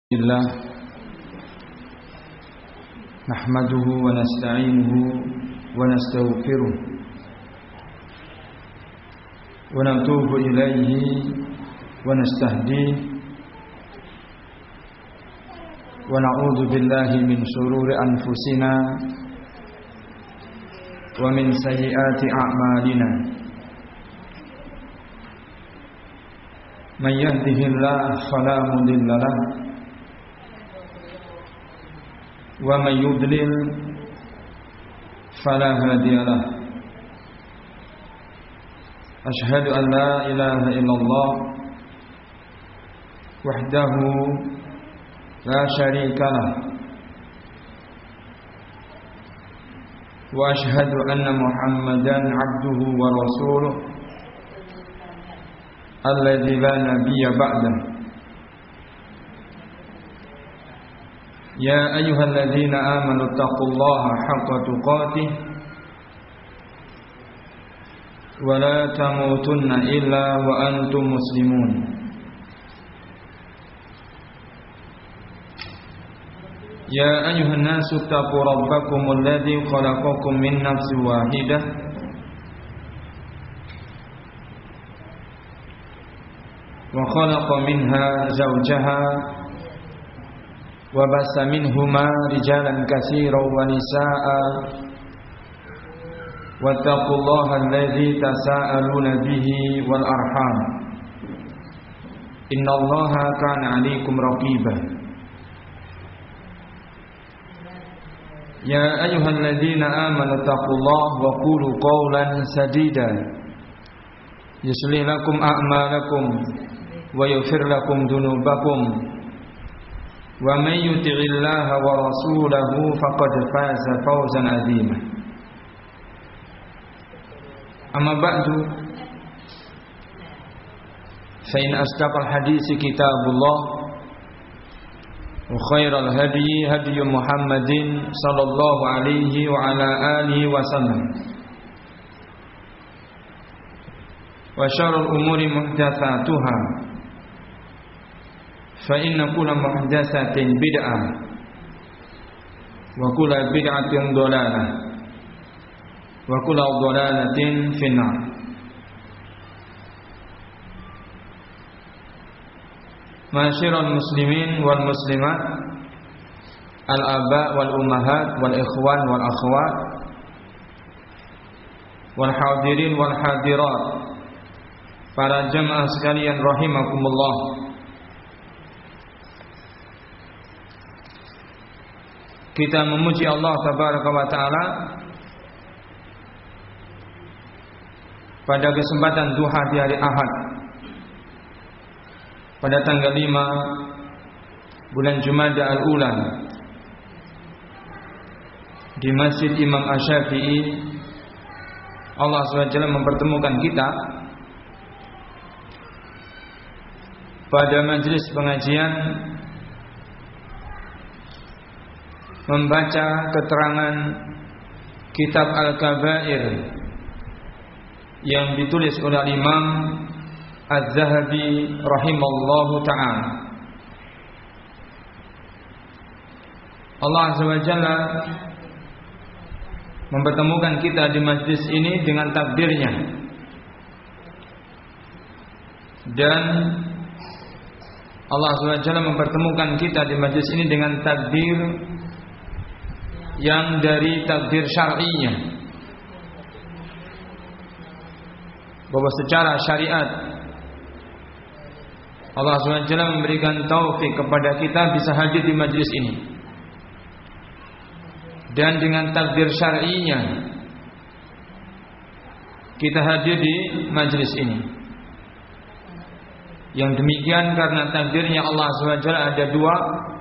Alhamdulillah nahmaduhu wa nasta'inuhu wa nastaghfiruh wa natubu ilayhi wa nastahdihi wa na'udzu billahi min shururi anfusina wa min sayyiati a'malina. Man yahdihillahu fala mudilla lahu wa man yudlil fala hadiya lahu. Asyhadu an la ilaha illallah wahdahu la syarika lah wa asyhadu anna Muhammadan abduhu wa rasuluh alladzi la nabiyya ba'dahu. Ya ayyuhalladzina amanu taqullaha haqqa tuqatih wa la tamutunna illa wa antum muslimun. Ya ayyuhan nasu taqu rabbakumul ladzi khalaqakum min nafsin wahidah wa khalaqa minha zawjaha wa bassa minhuma rijalan katsiran wa nisaa'a wattaqullaha alladzi tasaaluna bihi wal arham innallaha kana 'alaikum raqiba. Ya ayyuhalladzina amanu taqullaha wa qulu qawlan sadida yuslih lakum a'malakum wa yaghfir lakum dhunubakum wa man yuti'illaha wa rasulahu faqad faza fawzan 'azima. Amma ba'du, fa in asdaqal hadisi kitabullah wa khairal hadyi hadyu Muhammadin sallallahu alaihi wa ala alihi wa sallam wa syarrul umuri muhdatsatuha fa inna kulla muhdatsatin bid'ah wa kulla bid'atin dhalalah wa kulla dhalalatin finnar. Ma'asyiral muslimin wal muslimat, al-aba wal ummahat wal ikhwan wal akhwat wal hadirin wal hadirat, para jamaah sekalian rahimakumullah. Kita memuji Allah tabaraka wa taala pada kesempatan duha di hari Ahad pada tanggal 5 bulan Jumada al-Ula di Masjid Imam Asy-Syafi'i. Allah SWT mempertemukan kita pada majelis pengajian membaca keterangan kitab Al-Kabair yang ditulis oleh Imam Az-Zahabi rahimallahu ta'ala. Allah Azza wa Jalla mempertemukan kita di majlis ini dengan takdirnya, dan Allah Azza wa Jalla mempertemukan kita di majlis ini dengan takdir yang dari takdir syar'inya, bahwa secara syariat Allah SWT memberikan taufik kepada kita bisa hadir di majlis ini, dan dengan takdir syar'inya kita hadir di majlis ini. Yang demikian karena takdirnya Allah SWT ada dua,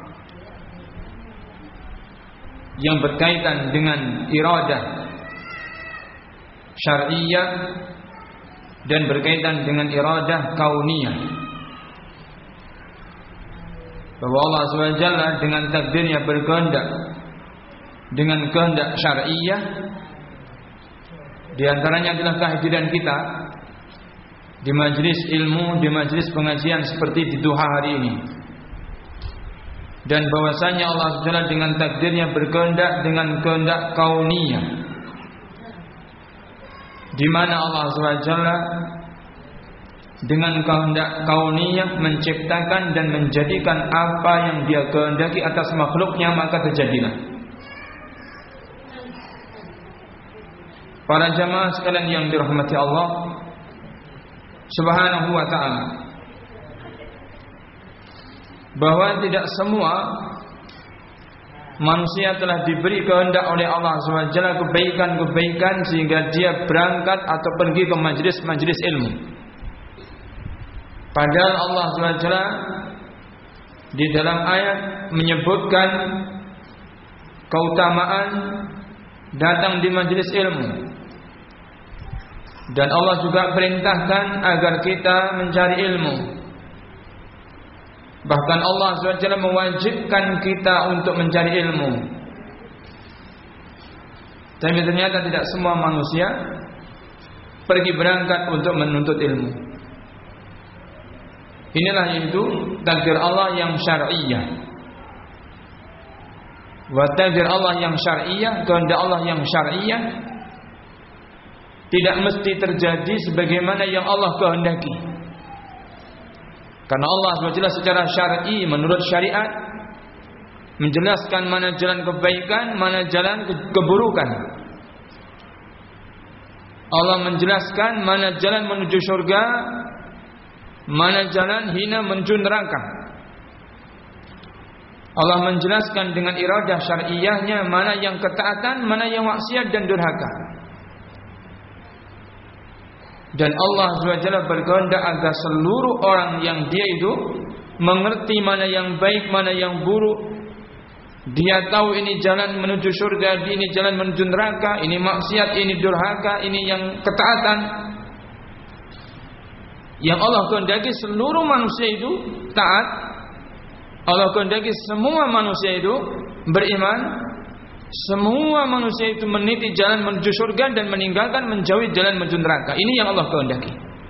yang berkaitan dengan iradah syar'iyyah dan berkaitan dengan iradah kauniyah. Bahwa Allah SWT dengan takdirnya berkehendak dengan kehendak syar'iyyah, di antaranya adalah kehadiran kita di majlis ilmu, di majlis pengajian seperti di duha hari ini. dan bahwasanya Allah SWT dengan takdirnya berkehendak dengan kehendak kauniyah, di mana Allah SWT dengan kehendak kauniyah menciptakan dan menjadikan apa yang Dia kehendaki atas makhluknya, maka terjadilah. Para jamaah sekalian yang dirahmati Allah Subhanahu wa ta'ala, bahwa tidak semua manusia telah diberi kehendak oleh Allah SWT kebaikan-kebaikan sehingga dia berangkat atau pergi ke majlis-majlis ilmu. Padahal Allah SWT di dalam ayat menyebutkan keutamaan datang di majlis ilmu, dan Allah juga perintahkan agar kita mencari ilmu. Bahkan Allah SWT mewajibkan kita untuk mencari ilmu. Tapi ternyata tidak semua manusia pergi berangkat untuk menuntut ilmu. Inilah itu takdir Allah yang syar'iyah. Wa takdir Allah yang syar'iyah, kehendak Allah yang syar'iyah tidak mesti terjadi sebagaimana yang Allah kehendaki. Karena Allah SWT secara syar'i menurut syariat menjelaskan mana jalan kebaikan, mana jalan keburukan. Allah menjelaskan mana jalan menuju surga, mana jalan hina menuju neraka. Allah menjelaskan dengan iradah syar'iyahnya mana yang ketaatan, mana yang maksiat dan durhaka. Dan Allah SWT berkehendak agar seluruh orang yang dia itu mengerti mana yang baik, mana yang buruk. Dia tahu ini jalan menuju surga, ini jalan menuju neraka, ini maksiat, ini durhaka, ini yang ketaatan. Yang Allah kehendaki seluruh manusia itu taat. Allah kehendaki semua manusia itu beriman. Semua manusia itu meniti jalan menuju surga dan meninggalkan menjauhi jalan menuju neraka. Ini yang Allah kehendaki.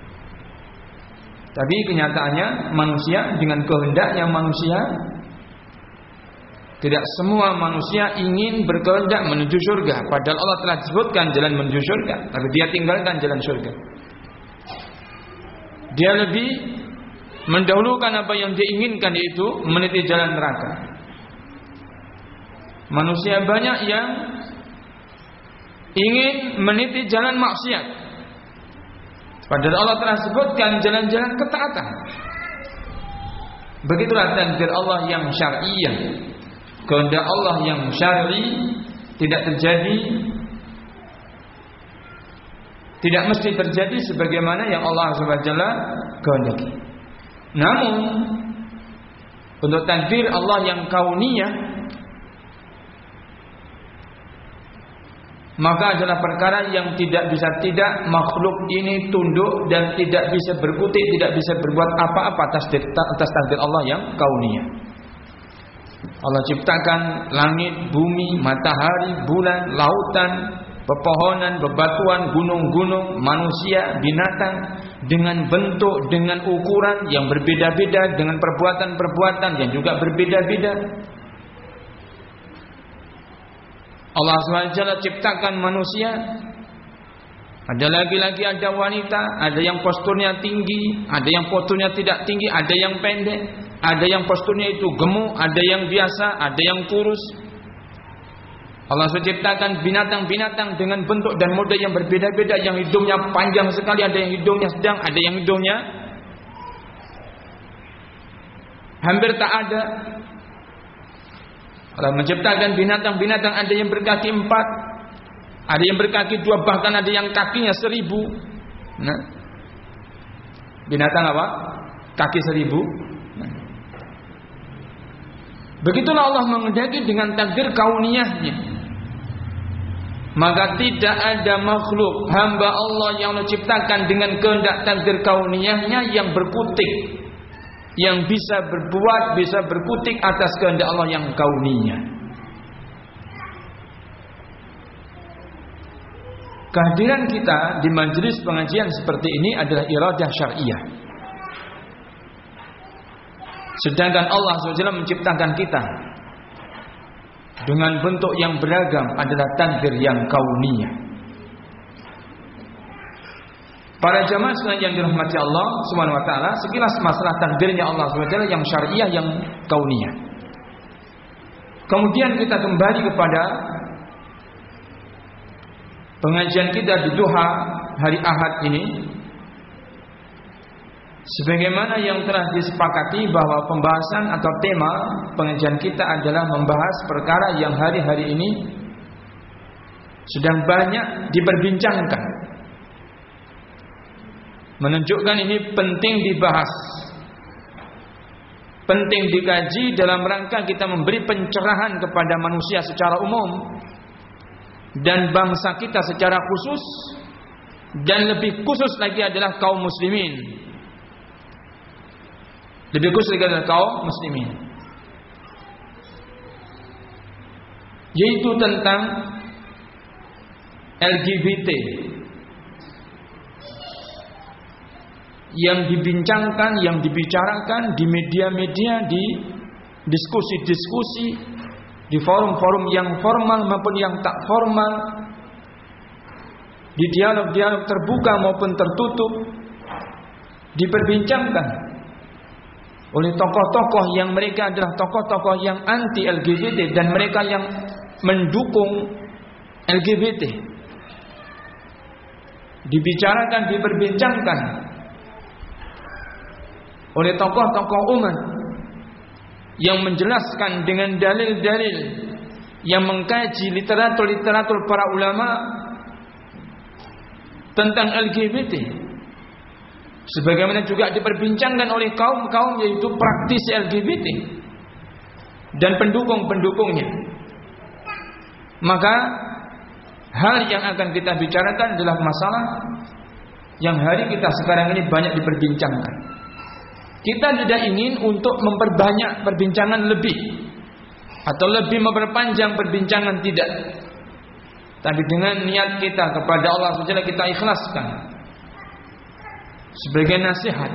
Tapi kenyataannya manusia dengan kehendaknya manusia, tidak semua manusia ingin berkehendak menuju surga. Padahal Allah telah sebutkan jalan menuju surga, tapi dia tinggalkan jalan surga. Dia lebih mendahulukan apa yang dia inginkan, yaitu meniti jalan neraka. Manusia banyak yang ingin meniti jalan maksiat, padahal Allah telah sebutkan jalan-jalan ketaatan. Begitulah takdir Allah yang syar'iyah. Kehendak Allah yang syar'i tidak terjadi, tidak mesti terjadi sebagaimana yang Allah SWT kehendaki. Namun untuk takdir Allah yang kauniyah, maka adalah perkara yang tidak bisa tidak makhluk ini tunduk dan tidak bisa berkutik, tidak bisa berbuat apa-apa atas takdir Allah yang kauniyah. Allah ciptakan langit, bumi, matahari, bulan, lautan, pepohonan, bebatuan, gunung-gunung, manusia, binatang dengan bentuk, dengan ukuran yang berbeda-beda, dengan perbuatan-perbuatan yang juga berbeda-beda. Allah SWT ciptakan manusia, ada laki-laki, ada wanita, ada yang posturnya tinggi, ada yang posturnya tidak tinggi, ada yang pendek, ada yang posturnya itu gemuk, ada yang biasa, ada yang kurus. Allah SWT ciptakan binatang-binatang dengan bentuk dan model yang berbeda-beda, yang hidungnya panjang sekali, ada yang hidungnya sedang, ada yang hidungnya hampir tak ada. Allah menciptakan binatang-binatang, ada yang berkaki 4, ada yang berkaki 2, bahkan ada yang kakinya 1000. Nah, binatang apa? Kaki 1000. Nah. Begitulah Allah menghendaki dengan takdir kauniyahnya. Maka tidak ada makhluk hamba Allah yang Allah ciptakan dengan kehendak takdir kauniyahnya yang berkutik, yang bisa berbuat, bisa berkutik atas kehendak Allah yang kauniyah. Kehadiran kita di majelis pengajian seperti ini adalah iradah syar'iyah. Sedangkan Allah SWT menciptakan kita dengan bentuk yang beragam adalah takdir yang kauniyah. Para jamaah sekalian yang dirahmati Allah Subhanahu wa taala, sekilas masalah takdirnya Allah Subhanahu wa taala yang syariah, yang kauniyah. Kemudian kita kembali kepada pengajian kita di duha hari Ahad ini. Sebagaimana yang telah disepakati bahwa pembahasan atau tema pengajian kita adalah membahas perkara yang hari-hari ini sedang banyak diperbincangkan, menunjukkan ini penting dibahas, penting dikaji dalam rangka kita memberi pencerahan kepada manusia secara umum dan bangsa kita secara khusus, dan lebih khusus lagi adalah kaum muslimin. Lebih khusus lagi adalah kaum muslimin, yaitu tentang LGBT yang dibincangkan, yang dibicarakan di media-media, di diskusi-diskusi, di forum-forum yang formal maupun yang tak formal, di dialog-dialog terbuka maupun tertutup, diperbincangkan oleh tokoh-tokoh yang mereka adalah tokoh-tokoh yang anti LGBT dan mereka yang mendukung LGBT. Dibicarakan, diperbincangkan oleh tokoh-tokoh umat yang menjelaskan dengan dalil-dalil, yang mengkaji literatur-literatur para ulama tentang LGBT. Sebagaimana juga diperbincangkan oleh kaum-kaum, yaitu praktisi LGBT dan pendukung-pendukungnya. Maka hal yang akan kita bicarakan adalah masalah yang hari kita sekarang ini banyak diperbincangkan. Kita tidak ingin untuk memperbanyak perbincangan lebih atau lebih memperpanjang perbincangan, tidak. Tapi dengan niat kita kepada Allah SWT kita ikhlaskan sebagai nasihat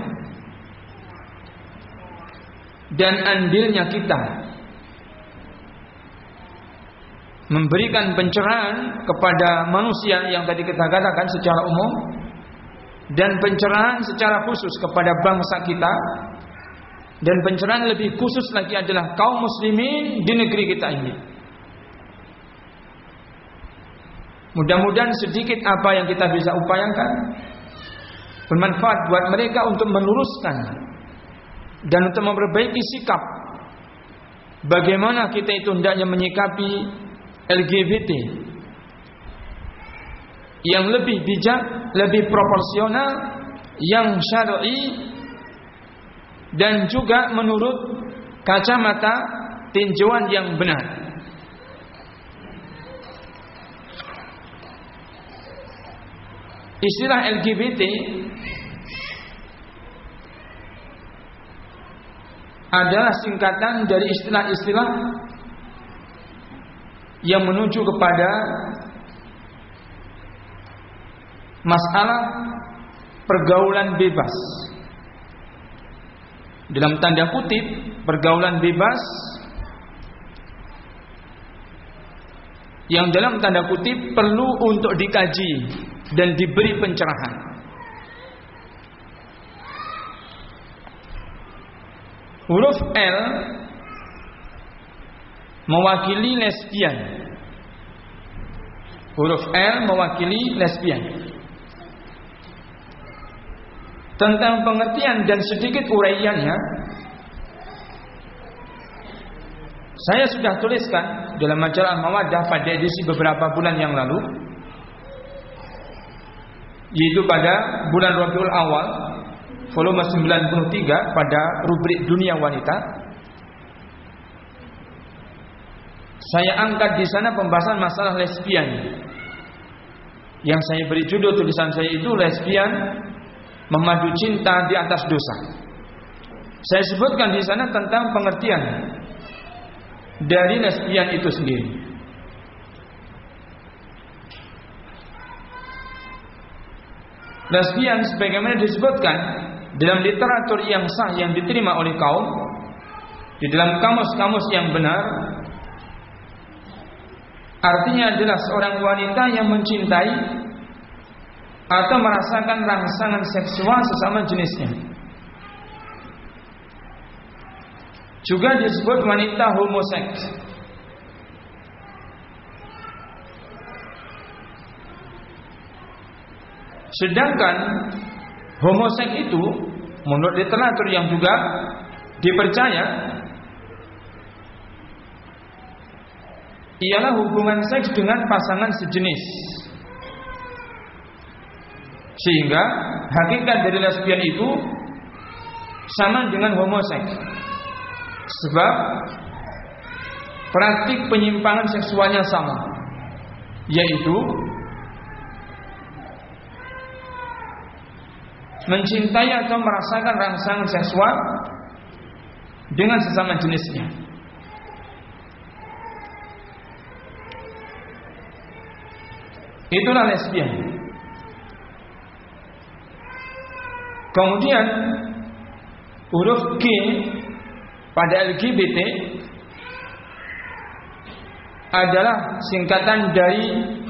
dan andilnya kita memberikan pencerahan kepada manusia yang tadi kita katakan secara umum, dan pencerahan secara khusus kepada bangsa kita, dan pencerahan lebih khusus lagi adalah kaum muslimin di negeri kita ini. Mudah-mudahan sedikit apa yang kita bisa upayakan bermanfaat buat mereka untuk meluruskan dan untuk memperbaiki sikap bagaimana kita itu hendaknya menyikapi LGBT yang lebih bijak, lebih proporsional, yang syar'i, dan juga menurut kacamata tinjauan yang benar. Istilah LGBT adalah singkatan dari istilah-istilah yang menuju kepada masalah pergaulan bebas. Dalam tanda kutip, pergaulan bebas yang dalam tanda kutip perlu untuk dikaji dan diberi pencerahan. Huruf L mewakili lesbian. Huruf L mewakili lesbian. Tentang pengertian dan sedikit uraiannya, saya sudah tuliskan dalam majalah Mawaddah pada edisi beberapa bulan yang lalu, yaitu pada bulan Rabiul Awal volume 93 pada rubrik Dunia Wanita. Saya angkat di sana pembahasan masalah lesbian. Yang saya beri judul tulisan saya itu lesbian memadu cinta di atas dosa. Saya sebutkan di sana tentang pengertian dari lesbian itu sendiri. Lesbian sebagaimana disebutkan dalam literatur yang sah yang diterima oleh kaum, di dalam kamus-kamus yang benar, artinya adalah seorang wanita yang mencintai atau merasakan rangsangan seksual sesama jenisnya. Juga disebut wanita homoseks. Sedangkan homoseks itu menurut literatur yang juga dipercaya ialah hubungan seks dengan pasangan sejenis. Sehingga hakikat dari lesbian itu sama dengan homoseks. Sebab praktik penyimpangan seksualnya sama, yaitu mencintai atau merasakan rangsangan seksual dengan sesama jenisnya. Itulah lesbian. Kemudian huruf G pada LGBT adalah singkatan dari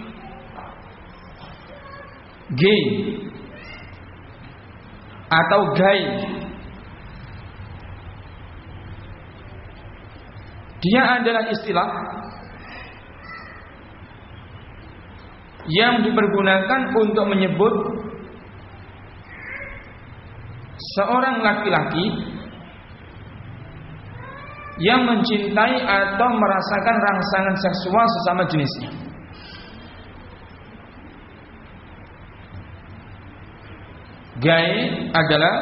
gay atau gay. Dia adalah istilah yang dipergunakan untuk menyebut seorang laki-laki yang mencintai atau merasakan rangsangan seksual sesama jenisnya. Gay adalah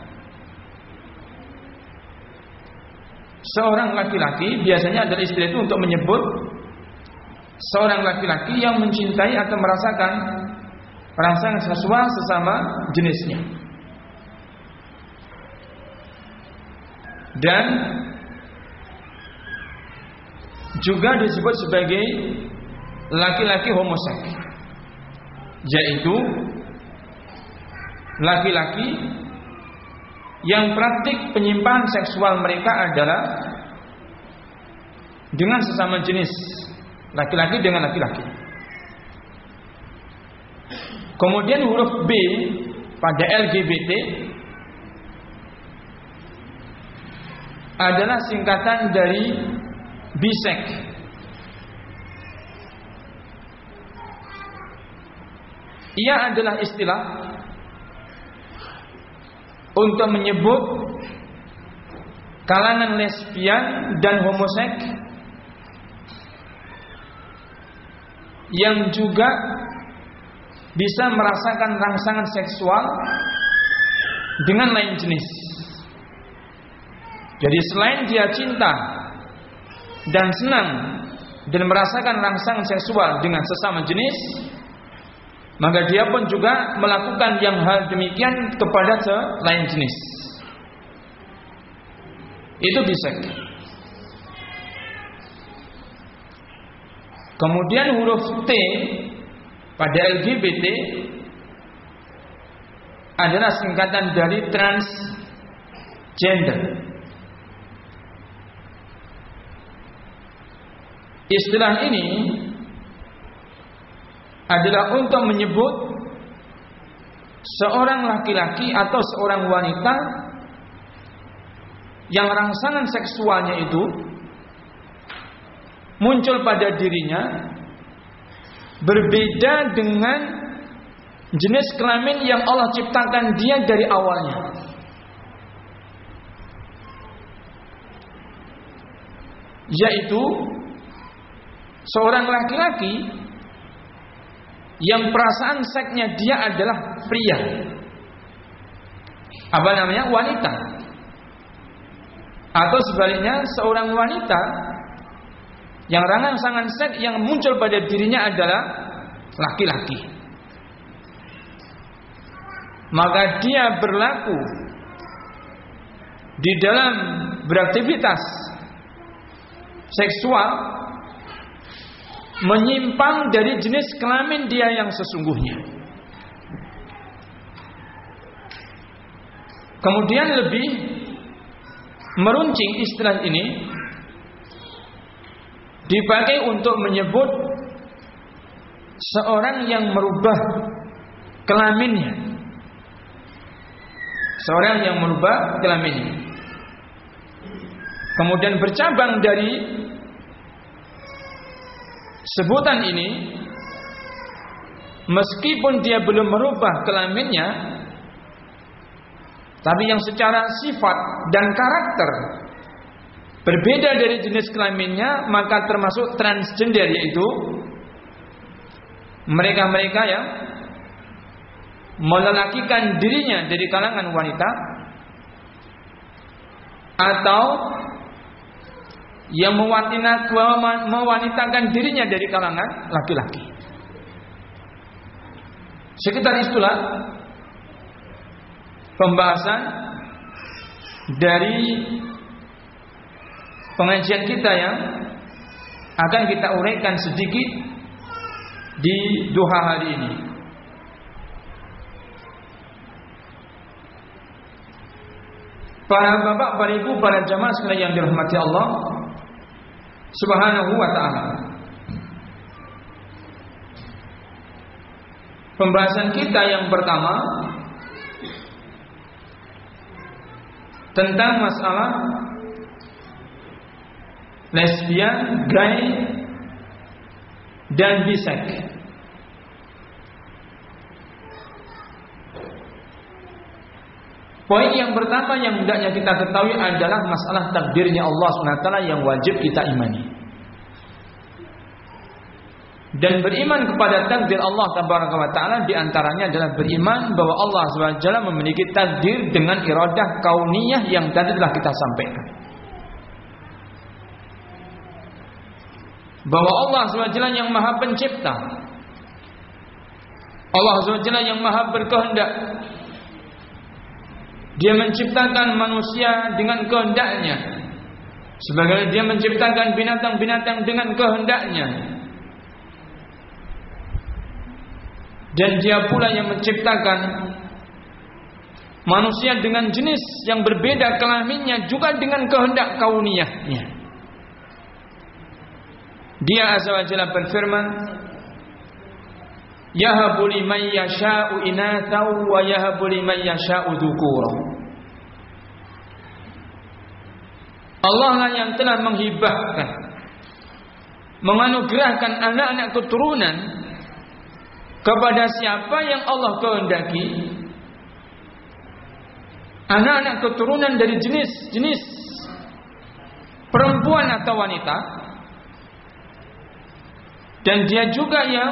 seorang laki-laki, biasanya adalah istilah itu untuk menyebut seorang laki-laki yang mencintai atau merasakan rangsangan seksual sesama jenisnya. Dan juga disebut sebagai laki-laki homoseks, yaitu laki-laki yang praktik penyimpangan seksual mereka adalah dengan sesama jenis, laki-laki dengan laki-laki. Kemudian huruf B pada LGBT adalah singkatan dari bisek. Ia adalah istilah untuk menyebut kalangan lesbian dan homoseks yang juga bisa merasakan rangsangan seksual dengan lain jenis. Jadi selain dia cinta dan senang dan merasakan rangsangan seksual dengan sesama jenis, maka dia pun juga melakukan yang hal demikian kepada lain jenis. Itu bisek. Kemudian huruf T pada LGBT adalah singkatan dari transgender. Istilah ini adalah untuk menyebut seorang laki-laki atau seorang wanita yang rangsangan seksualnya itu muncul pada dirinya berbeda dengan jenis kelamin yang Allah ciptakan dia dari awalnya. Yaitu seorang laki-laki yang perasaan seksnya dia adalah pria. Apa namanya? Wanita. Atau sebaliknya seorang wanita yang rangsangan seks yang muncul pada dirinya adalah laki-laki. Maka dia berlaku di dalam beraktivitas seksual menyimpang dari jenis kelamin dia yang sesungguhnya. Kemudian lebih meruncing istilah ini dipakai untuk menyebut seorang yang merubah kelaminnya. Seorang yang merubah kelaminnya. Kemudian bercabang dari sebutan ini, meskipun dia belum merubah kelaminnya, tapi yang secara sifat dan karakter berbeda dari jenis kelaminnya, maka termasuk transgender, yaitu mereka-mereka yang melelakikan dirinya dari kalangan wanita atau yang mewanitakan dirinya dari kalangan laki-laki. Sekitar itulah pembahasan dari pengajian kita yang akan kita uraikan sedikit di duha hari ini. Para bapak, para ibu, para jamaah sekalian yang dirahmati Allah Subhanahu wa ta'ala, pembahasan kita yang pertama tentang masalah lesbian, gay, dan bisek. Poin yang pertama yang hendaknya kita ketahui adalah masalah takdirnya Allah SWT yang wajib kita imani. Dan beriman kepada takdir Allah Taala diantaranya adalah beriman bahwa Allah SWT memiliki takdir dengan iradah kauniyah yang tadi telah kita sampaikan. Bahwa Allah SWT yang maha pencipta, Allah SWT yang maha berkehendak. Dia menciptakan manusia dengan kehendaknya, sebagaimana dia menciptakan binatang-binatang dengan kehendaknya. Dan dia pula yang menciptakan manusia dengan jenis yang berbeda kelaminnya juga dengan kehendak kauniyahnya. Dia azza wa jalla berfirman, yahabu liman yasha'u inatha wa yahabu liman yasha'u dzukura. Allah lah yang telah menghibahkan, menganugerahkan anak-anak keturunan kepada siapa yang Allah kehendaki, anak-anak keturunan dari jenis perempuan atau wanita. Dan dia juga yang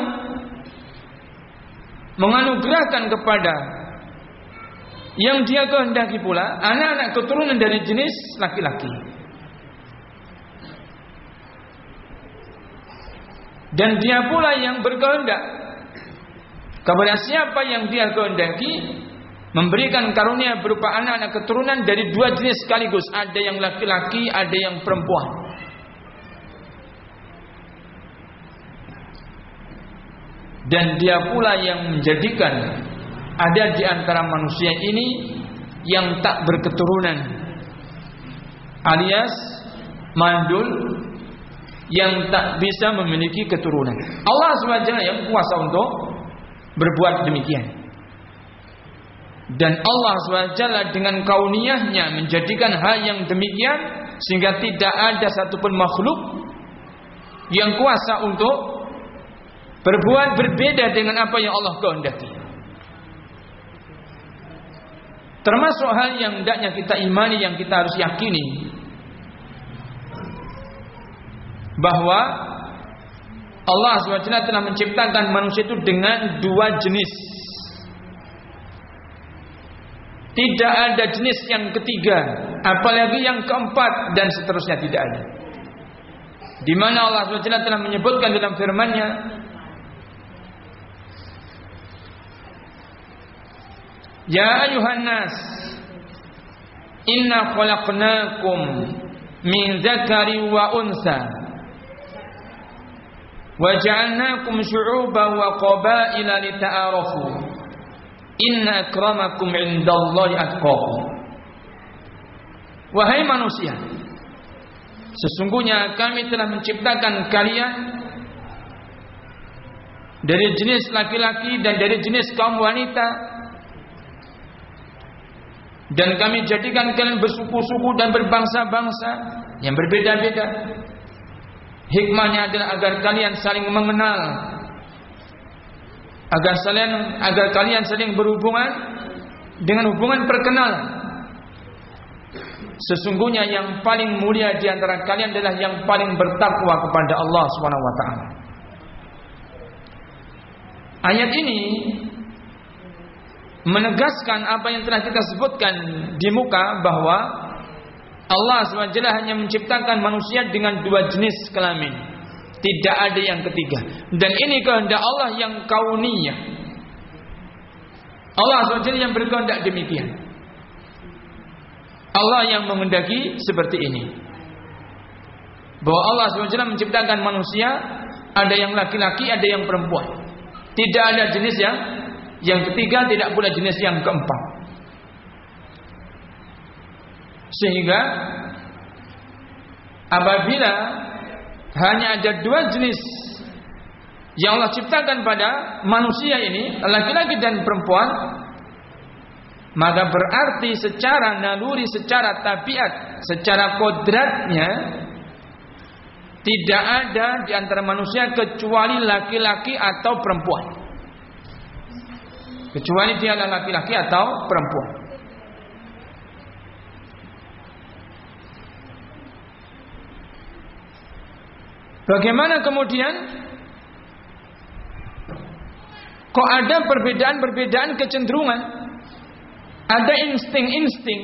menganugerahkan kepada yang dia kehendaki pula anak-anak keturunan dari jenis laki-laki. Dan dia pula yang berkehendak kepada siapa yang dia kehendaki memberikan karunia berupa anak-anak keturunan dari dua jenis sekaligus, ada yang laki-laki, ada yang perempuan. Dan dia pula yang menjadikan ada di antara manusia ini yang tak berketurunan, alias mandul, yang tak bisa memiliki keturunan. Allah SWT yang kuasa untuk berbuat demikian. Dan Allah SWT dengan kauniyahnya menjadikan hal yang demikian, sehingga tidak ada satupun makhluk yang kuasa untuk berbuat berbeda dengan apa yang Allah kehendaki. Termasuk hal yang hendaknya kita imani, yang kita harus yakini, bahwa Allah SWT telah menciptakan manusia itu dengan dua jenis. Tidak ada jenis yang ketiga, apalagi yang keempat, dan seterusnya tidak ada. Di mana Allah SWT telah menyebutkan dalam firman-Nya, ya ayuhan nas, inna khalaqnakum min dzakari wa unsa wa ja'alnakum syu'uban wa qabaila lita'arafu inna akramakum 'indallahi atqakum wahai manusia, sesungguhnya kami telah menciptakan kalian dari jenis laki-laki dan dari jenis kaum wanita, dan kami jadikan kalian bersuku-suku dan berbangsa-bangsa yang berbeda-beda. Hikmahnya adalah agar kalian saling mengenal, agar kalian saling berhubungan dengan hubungan perkenalan. Sesungguhnya yang paling mulia di antara kalian adalah yang paling bertakwa kepada Allah Subhanahu wa taala. Ayat ini menegaskan apa yang telah kita sebutkan di muka, bahwa Allah SWT hanya menciptakan manusia dengan dua jenis kelamin, tidak ada yang ketiga. Dan ini kehendak Allah yang kauniyah. Allah SWT yang berkehendak demikian. Allah yang menghendaki seperti ini, bahwa Allah SWT menciptakan manusia, ada yang laki-laki, ada yang perempuan. Tidak ada jenis yang ketiga, tidak pula jenis yang keempat. Sehingga apabila hanya ada dua jenis yang Allah ciptakan pada manusia ini, laki-laki dan perempuan, maka berarti secara naluri, secara tabiat, secara kodratnya, tidak ada di antara manusia kecuali laki-laki atau perempuan. Kecuali dia adalah laki-laki atau perempuan. Bagaimana kemudian kok ada perbedaan-perbedaan kecenderungan, ada insting-insting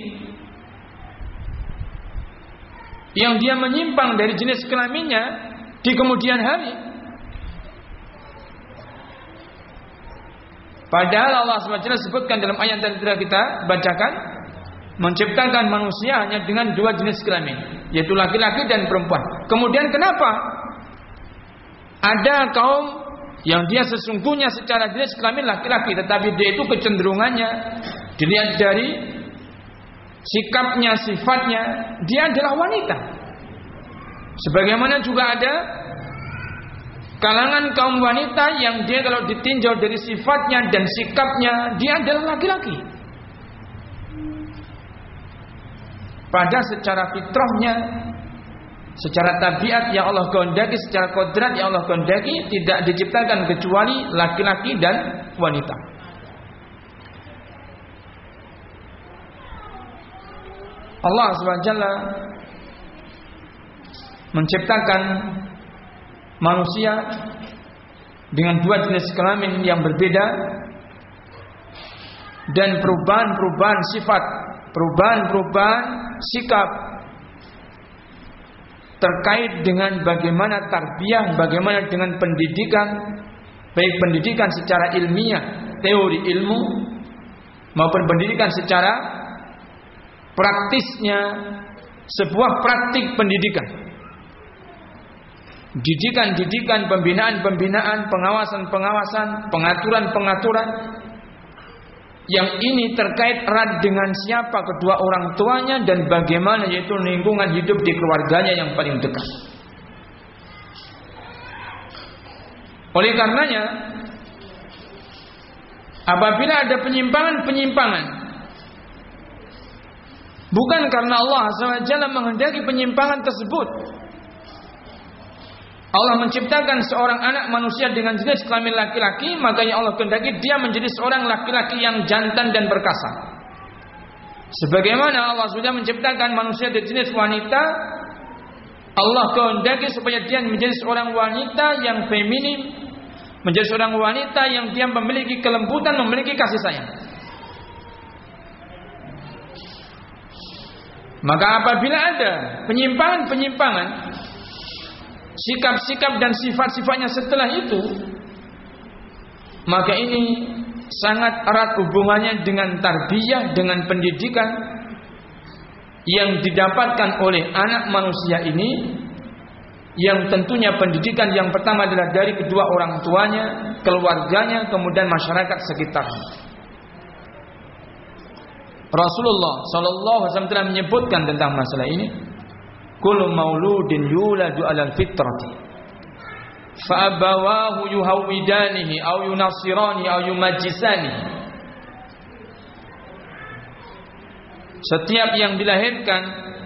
yang dia menyimpang dari jenis kelaminnya di kemudian hari? Padahal Allah SWT sebutkan dalam ayat yang telah kita bacakan, menciptakan manusia hanya dengan dua jenis kelamin, yaitu laki-laki dan perempuan. Kemudian kenapa ada kaum yang dia sesungguhnya secara jenis kelamin laki-laki, tetapi dia itu kecenderungannya dilihat dari sikapnya, sifatnya, dia adalah wanita. Sebagaimana juga ada kalangan kaum wanita yang dia kalau ditinjau dari sifatnya dan sikapnya, dia adalah laki-laki. Pada secara fitrahnya, secara tabiat yang Allah kehendaki, secara kodrat yang Allah kehendaki, tidak diciptakan kecuali laki-laki dan wanita. Allah SWT menciptakan manusia dengan dua jenis kelamin yang berbeda, dan perubahan-perubahan sifat, perubahan-perubahan sikap terkait dengan bagaimana tarbiyah, bagaimana dengan pendidikan, baik pendidikan secara ilmiah, teori ilmu, maupun pendidikan secara praktisnya, sebuah praktik pendidikan, didikan-didikan, pembinaan-pembinaan, pengawasan-pengawasan, pengaturan-pengaturan, yang ini terkait erat dengan siapa kedua orang tuanya dan bagaimana yaitu lingkungan hidup di keluarganya yang paling dekat. Oleh karenanya, apabila ada penyimpangan-penyimpangan, bukan karena Allah SWT menghendaki penyimpangan tersebut, Allah menciptakan seorang anak manusia dengan jenis kelamin laki-laki, makanya Allah kehendaki dia menjadi seorang laki-laki yang jantan dan perkasa. Sebagaimana Allah sudah menciptakan manusia dari jenis wanita, Allah kehendaki supaya dia menjadi seorang wanita yang feminim, menjadi seorang wanita yang dia memiliki kelembutan, memiliki kasih sayang. Maka apabila ada penyimpangan-penyimpangan, sikap-sikap dan sifat-sifatnya setelah itu, maka ini sangat erat hubungannya dengan tarbiyah, dengan pendidikan yang didapatkan oleh anak manusia ini, yang tentunya pendidikan yang pertama adalah dari kedua orang tuanya, keluarganya, kemudian masyarakat sekitarnya. Rasulullah sallallahu alaihi wasallam telah menyebutkan tentang masalah ini, kullu mauludin yuladu 'alal fitrati fa abawahu yuhawidanihi aw yunasirani aw yumajjisani. Setiap yang dilahirkan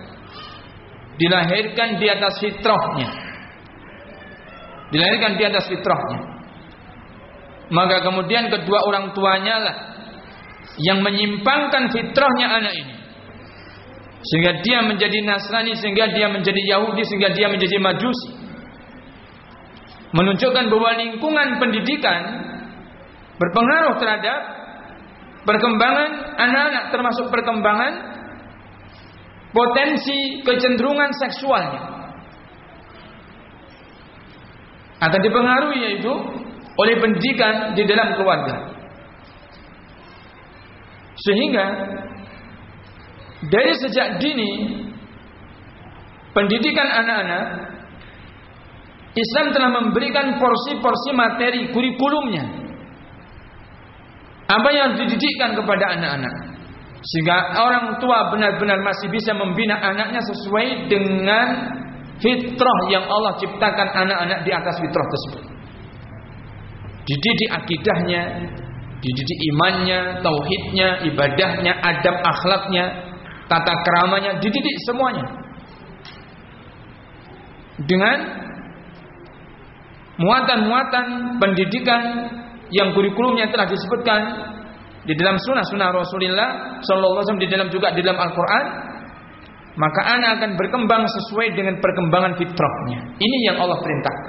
di atas fitrahnya. Dilahirkan di atas fitrahnya. Maka kemudian kedua orang tuanya lah yang menyimpangkan fitrahnya anak ini, sehingga dia menjadi Nasrani, sehingga dia menjadi Yahudi, sehingga dia menjadi Majusi. Menunjukkan bahwa lingkungan pendidikan berpengaruh terhadap perkembangan anak-anak, termasuk perkembangan potensi kecenderungan seksualnya. Akan dipengaruhi yaitu oleh pendidikan di dalam keluarga. Sehingga dari sejak dini pendidikan anak-anak, Islam telah memberikan porsi-porsi materi kurikulumnya, apa yang dididikkan kepada anak-anak, sehingga orang tua benar-benar masih bisa membina anaknya sesuai dengan fitrah yang Allah ciptakan anak-anak di atas fitrah tersebut. Dididik akidahnya, dididik imannya, tauhidnya, ibadahnya, adab akhlaknya, tata keramanya, dididik semuanya dengan muatan-muatan pendidikan yang kurikulumnya telah disebutkan di dalam sunnah Rasulullah sallallahu alaihi wasallam, di dalam juga di dalam Al-Qur'an. Maka anak akan berkembang sesuai dengan perkembangan fitrahnya. Ini yang Allah perintahkan.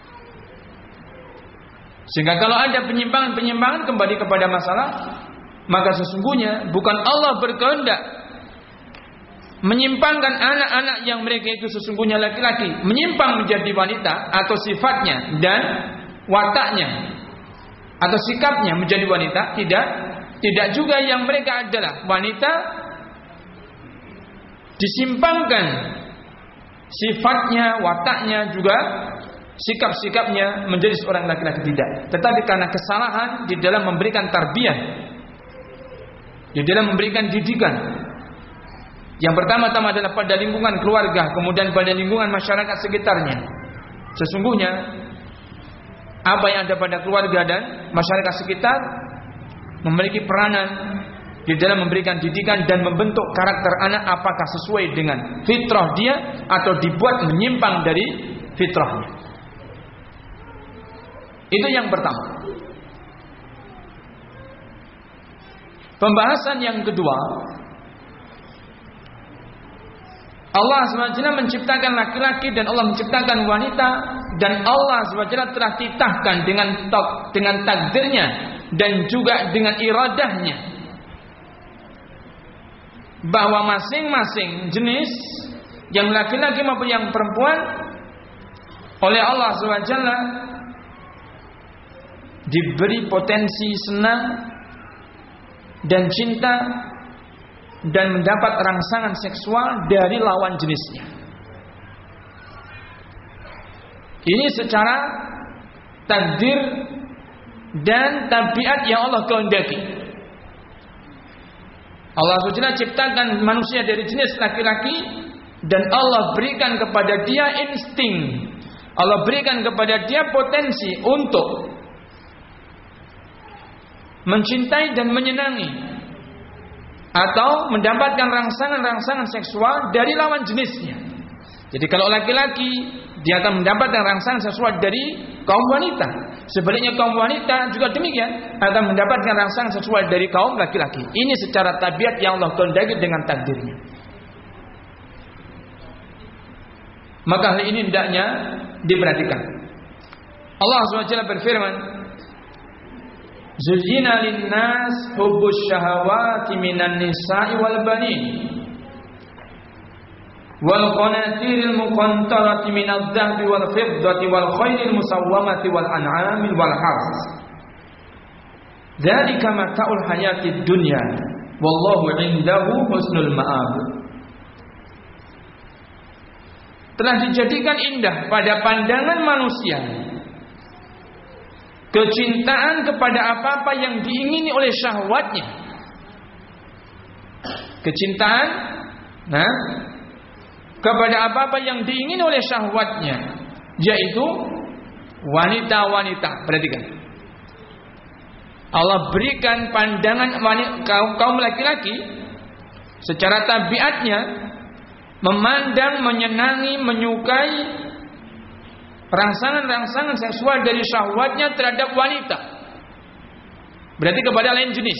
Sehingga kalau ada penyimpangan kembali kepada masalah, maka sesungguhnya bukan Allah berkehendak menyimpangkan anak-anak yang mereka itu sesungguhnya laki-laki, menyimpang menjadi wanita, atau sifatnya dan wataknya atau sikapnya menjadi wanita. Tidak juga yang mereka adalah wanita disimpangkan sifatnya, wataknya, juga sikap-sikapnya menjadi seorang laki-laki, tidak. Tetapi karena kesalahan di dalam memberikan tarbiyah, di dalam memberikan didikan, yang pertama-tama adalah pada lingkungan keluarga, kemudian pada lingkungan masyarakat sekitarnya. Sesungguhnya apa yang ada pada keluarga dan masyarakat sekitar memiliki peranan di dalam memberikan didikan dan membentuk karakter anak, apakah sesuai dengan fitrah dia atau dibuat menyimpang dari fitrahnya. Itu yang pertama. Pembahasan yang kedua, Allah SWT menciptakan laki-laki dan Allah menciptakan wanita, dan Allah SWT telah titahkan dengan takdirnya dan juga dengan iradahnya bahwa masing-masing jenis, yang laki-laki maupun yang perempuan, oleh Allah SWT diberi potensi senang dan cinta dan mendapat rangsangan seksual dari lawan jenisnya. Ini secara takdir dan tabiat yang Allah kehendaki. Allah SWT ciptakan manusia dari jenis laki-laki, dan Allah berikan kepada dia insting, Allah berikan kepada dia potensi untuk mencintai dan menyenangi atau mendapatkan rangsangan-rangsangan seksual dari lawan jenisnya. Jadi kalau laki-laki, dia akan mendapatkan rangsangan seksual dari kaum wanita. Sebaliknya kaum wanita juga demikian, akan mendapatkan rangsangan seksual dari kaum laki-laki. Ini secara tabiat yang Allah kehendaki dengan takdirnya. Maka hal ini hendaknya diperhatikan. Allah SWT berfirman, Zuyyina lin-nas hubbus syahawati minan nisa'i wal banin wal qanatiril muqantarati minadh-dhahabi wal fiddati wal khaylil musawwamati wal an'ami wal harth. Dzalika mata'ul hayatid dunya wallahu 'indahu husnul ma'ab. Telah dijadikan indah pada pandangan manusia kecintaan kepada apa-apa yang diingini oleh syahwatnya, kecintaan, kepada apa-apa yang diingini oleh syahwatnya, yaitu wanita-wanita. Perhatikan, Allah berikan pandangan kaum laki-laki secara tabiatnya memandang, menyenangi, menyukai rangsangan-rangsangan seksual dari syahwatnya terhadap wanita, berarti kepada lain jenis.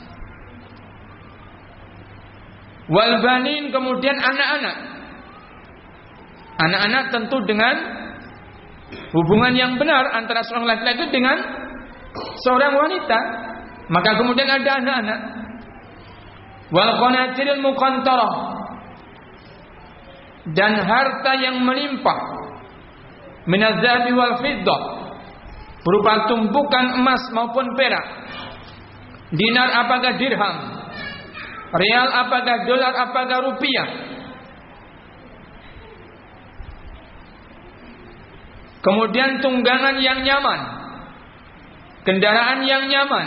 Wal banin, kemudian anak-anak. Anak-anak tentu dengan hubungan yang benar antara seorang laki-laki dengan seorang wanita, maka kemudian ada anak-anak. Wal qanatiril muqantarah, dan harta yang melimpah, minadz-dzahabi wal fiddah, berupa tumpukan emas maupun perak, dinar apakah dirham, real apakah dolar apakah rupiah. Kemudian tunggangan yang nyaman, kendaraan yang nyaman.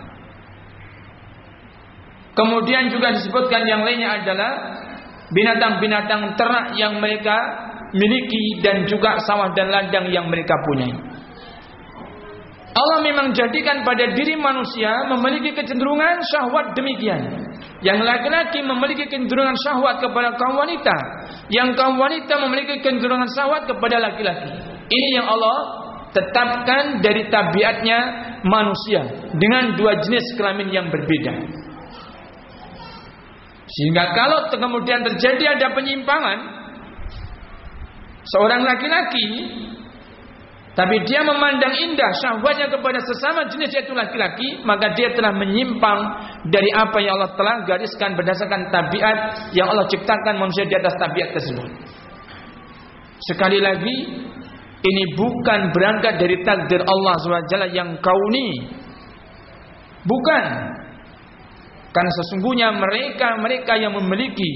Kemudian juga disebutkan yang lainnya adalah binatang-binatang ternak yang mereka miliki dan juga sawah dan ladang yang mereka punyai. Allah memang jadikan pada diri manusia memiliki kecenderungan syahwat demikian. Yang laki-laki memiliki kecenderungan syahwat kepada kaum wanita, yang kaum wanita memiliki kecenderungan syahwat kepada laki-laki. Ini yang Allah tetapkan dari tabiatnya manusia dengan dua jenis kelamin yang berbeda. Sehingga kalau kemudian terjadi ada penyimpangan, seorang laki-laki tapi dia memandang indah syahwatnya kepada sesama jenis yaitu laki-laki, maka dia telah menyimpang dari apa yang Allah telah gariskan berdasarkan tabiat yang Allah ciptakan manusia di atas tabiat tersebut. Sekali lagi, ini bukan berangkat dari takdir Allah SWT yang kauni. Bukan. Karena sesungguhnya mereka yang memiliki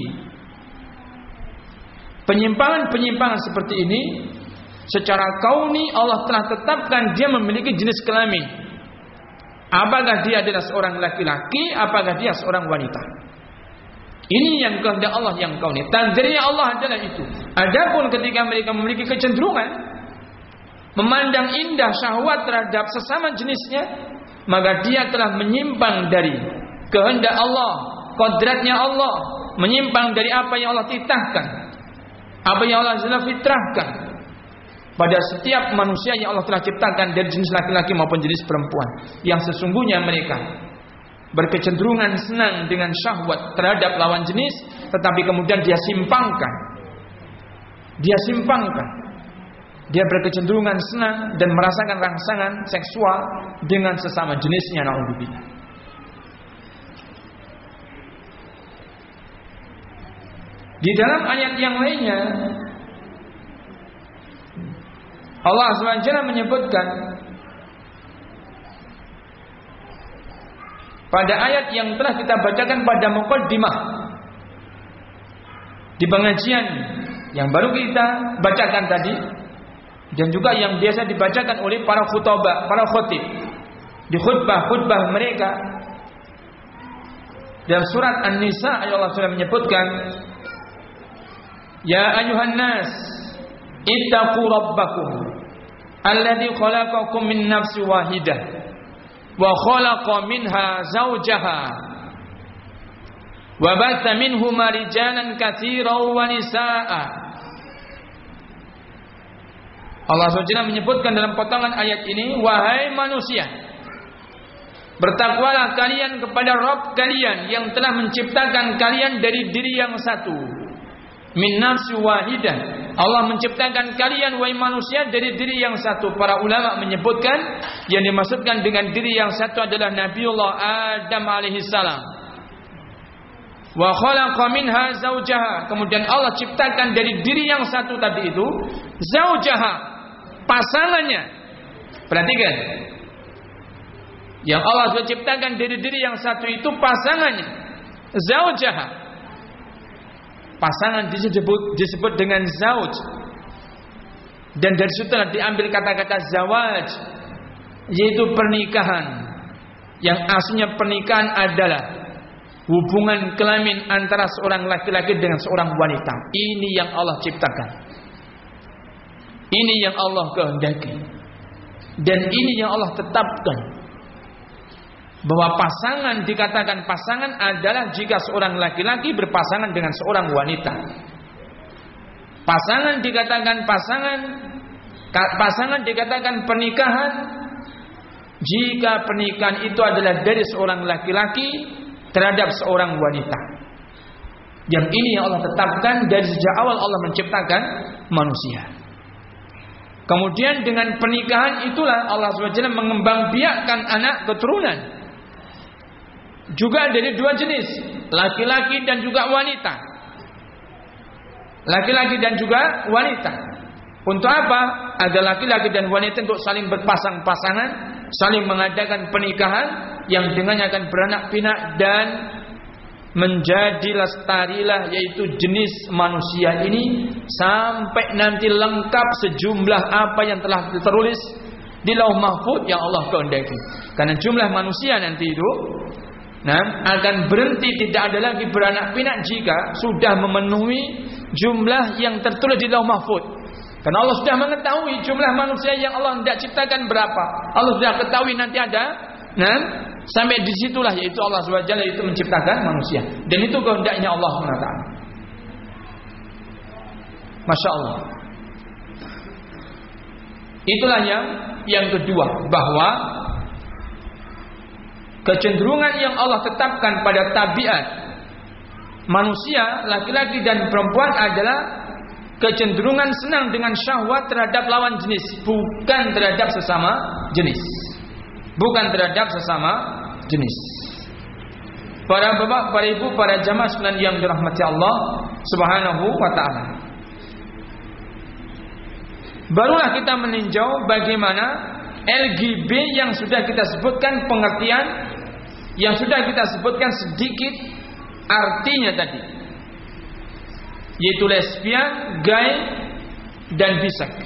penyimpangan-penyimpangan seperti ini, secara kauni Allah telah tetapkan dia memiliki jenis kelamin. Apakah dia adalah seorang laki-laki, apakah dia seorang wanita. Ini yang kehendak Allah yang kauni. Takdirnya Allah adalah itu. Adapun ketika mereka memiliki kecenderungan memandang indah syahwat terhadap sesama jenisnya, maka dia telah menyimpang dari kehendak Allah, kodratnya Allah, menyimpang dari apa yang Allah titahkan, apa yang Allah telah fitrahkan pada setiap manusia yang Allah telah ciptakan dari jenis laki-laki maupun jenis perempuan, yang sesungguhnya mereka berkecenderungan senang dengan syahwat terhadap lawan jenis, tetapi kemudian dia simpangkan. Dia berkecenderungan senang dan merasakan rangsangan seksual dengan sesama jenisnya. Na'udzubillah. Di dalam ayat yang lainnya Allah SWT menyebutkan pada ayat yang telah kita bacakan pada muqaddimah di pengajian yang baru kita bacakan tadi, dan juga yang biasa dibacakan oleh para khutbah, para khatib di khutbah mereka. Dalam surat An-Nisa ayat Allah SWT menyebutkan, ya ayuhan nas ittaqu rabbakum alladzi khalaqakum min nafsin wahidah wa khalaqa minha zawjaha wa batha minhuma rijalan katsiran wa nisaa'a. Allah SWT menyebutkan dalam potongan ayat ini, wahai manusia, bertakwalah kalian kepada Rabb kalian yang telah menciptakan kalian dari diri yang satu. Min nafsi wahidah, Allah menciptakan kalian wahai manusia dari diri yang satu. Para ulama menyebutkan yang dimaksudkan dengan diri yang satu adalah Nabiullah Adam alaihissalam. Wa khalaqa minha zawjaha, kemudian Allah ciptakan dari diri yang satu tadi itu zawjaha, pasangannya. Perhatikan, yang Allah sudah ciptakan dari diri yang satu itu pasangannya, zawjaha. Pasangan disebut dengan zauj, dan dari situ diambil kata-kata zawaj, yaitu pernikahan. Yang aslinya pernikahan adalah hubungan kelamin antara seorang laki-laki dengan seorang wanita. Ini yang Allah ciptakan. Ini yang Allah kehendaki. Dan ini yang Allah tetapkan. Bahwa pasangan dikatakan pasangan adalah jika seorang laki-laki berpasangan dengan seorang wanita. Pasangan dikatakan pasangan dikatakan pernikahan jika pernikahan itu adalah dari seorang laki-laki terhadap seorang wanita. Yang ini yang Allah tetapkan dari sejak awal Allah menciptakan manusia. Kemudian dengan pernikahan itulah Allah SWT mengembangbiakkan anak keturunan. Juga dari dua jenis, laki-laki dan juga wanita. Laki-laki dan juga wanita. Untuk apa? Ada laki-laki dan wanita untuk saling berpasang-pasangan, saling mengadakan pernikahan yang dengannya akan beranak pinak dan menjadi lestarilah yaitu jenis manusia ini sampai nanti lengkap sejumlah apa yang telah tertulis di Lauh Mahfuz yang Allah kehendaki. Karena jumlah manusia nanti itu akan berhenti, tidak ada lagi beranak pinak jika sudah memenuhi jumlah yang tertulis di Lauh Mahfuz. Karena Allah sudah mengetahui jumlah manusia yang Allah tidak ciptakan berapa. Allah sudah ketahui nanti ada. Sampai disitulah yaitu Allah SWT itu menciptakan manusia. Dan itu kehendaknya Allah SWT. Masya Allah. Itulah yang kedua, bahwa kecenderungan yang Allah tetapkan pada tabiat manusia, laki-laki dan perempuan adalah kecenderungan senang dengan syahwat terhadap lawan jenis, bukan terhadap sesama jenis. Bukan terhadap sesama jenis. Para bapak, para ibu, para jamaah sekalian yang dirahmati Allah Subhanahu wa taala. Barulah kita meninjau bagaimana LGB yang sudah kita sebutkan pengertian, yang sudah kita sebutkan sedikit artinya tadi, yaitu lesbian, gay, dan bisex.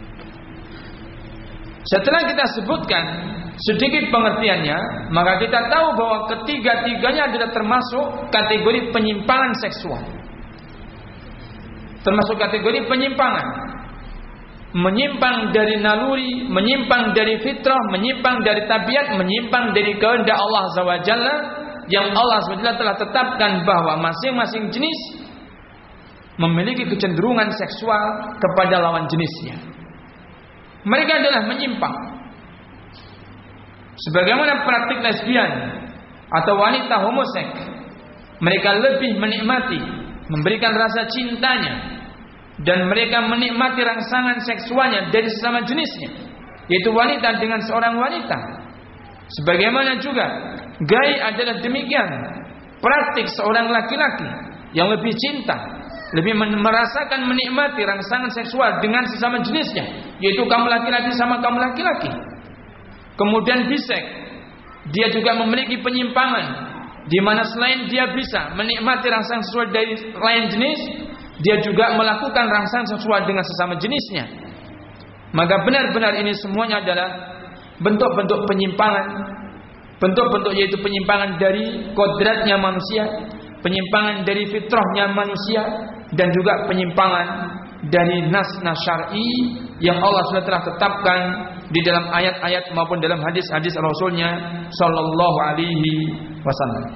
Setelah kita sebutkan sedikit pengertiannya, maka kita tahu bahwa ketiga-tiganya adalah termasuk kategori penyimpangan seksual. Termasuk kategori penyimpangan. Menyimpang dari naluri, menyimpang dari fitrah, menyimpang dari tabiat, menyimpang dari kehendak Allah SWT yang Allah SWT telah tetapkan bahwa masing-masing jenis memiliki kecenderungan seksual kepada lawan jenisnya. Mereka adalah menyimpang. Sebagaimana praktik lesbian atau wanita homoseks, mereka lebih menikmati, memberikan rasa cintanya, dan mereka menikmati rangsangan seksualnya dari sesama jenisnya, yaitu wanita dengan seorang wanita. Sebagaimana juga gay adalah demikian, praktik seorang laki-laki yang lebih cinta, lebih merasakan menikmati rangsangan seksual dengan sesama jenisnya, yaitu kaum laki-laki sama kaum laki-laki. Kemudian bisex, dia juga memiliki penyimpangan, di mana selain dia bisa menikmati rangsangan seksual dari lain jenis, dia juga melakukan rangsangan seksual dengan sesama jenisnya. Maka benar-benar ini semuanya adalah bentuk-bentuk penyimpangan, bentuk-bentuk yaitu penyimpangan dari kodratnya manusia, penyimpangan dari fitrahnya manusia, dan juga penyimpangan dari nas-nas syar'i yang Allah sudah telah tetapkan di dalam ayat-ayat maupun dalam hadis-hadis Rasulnya Sallallahu Alaihi Wasallam.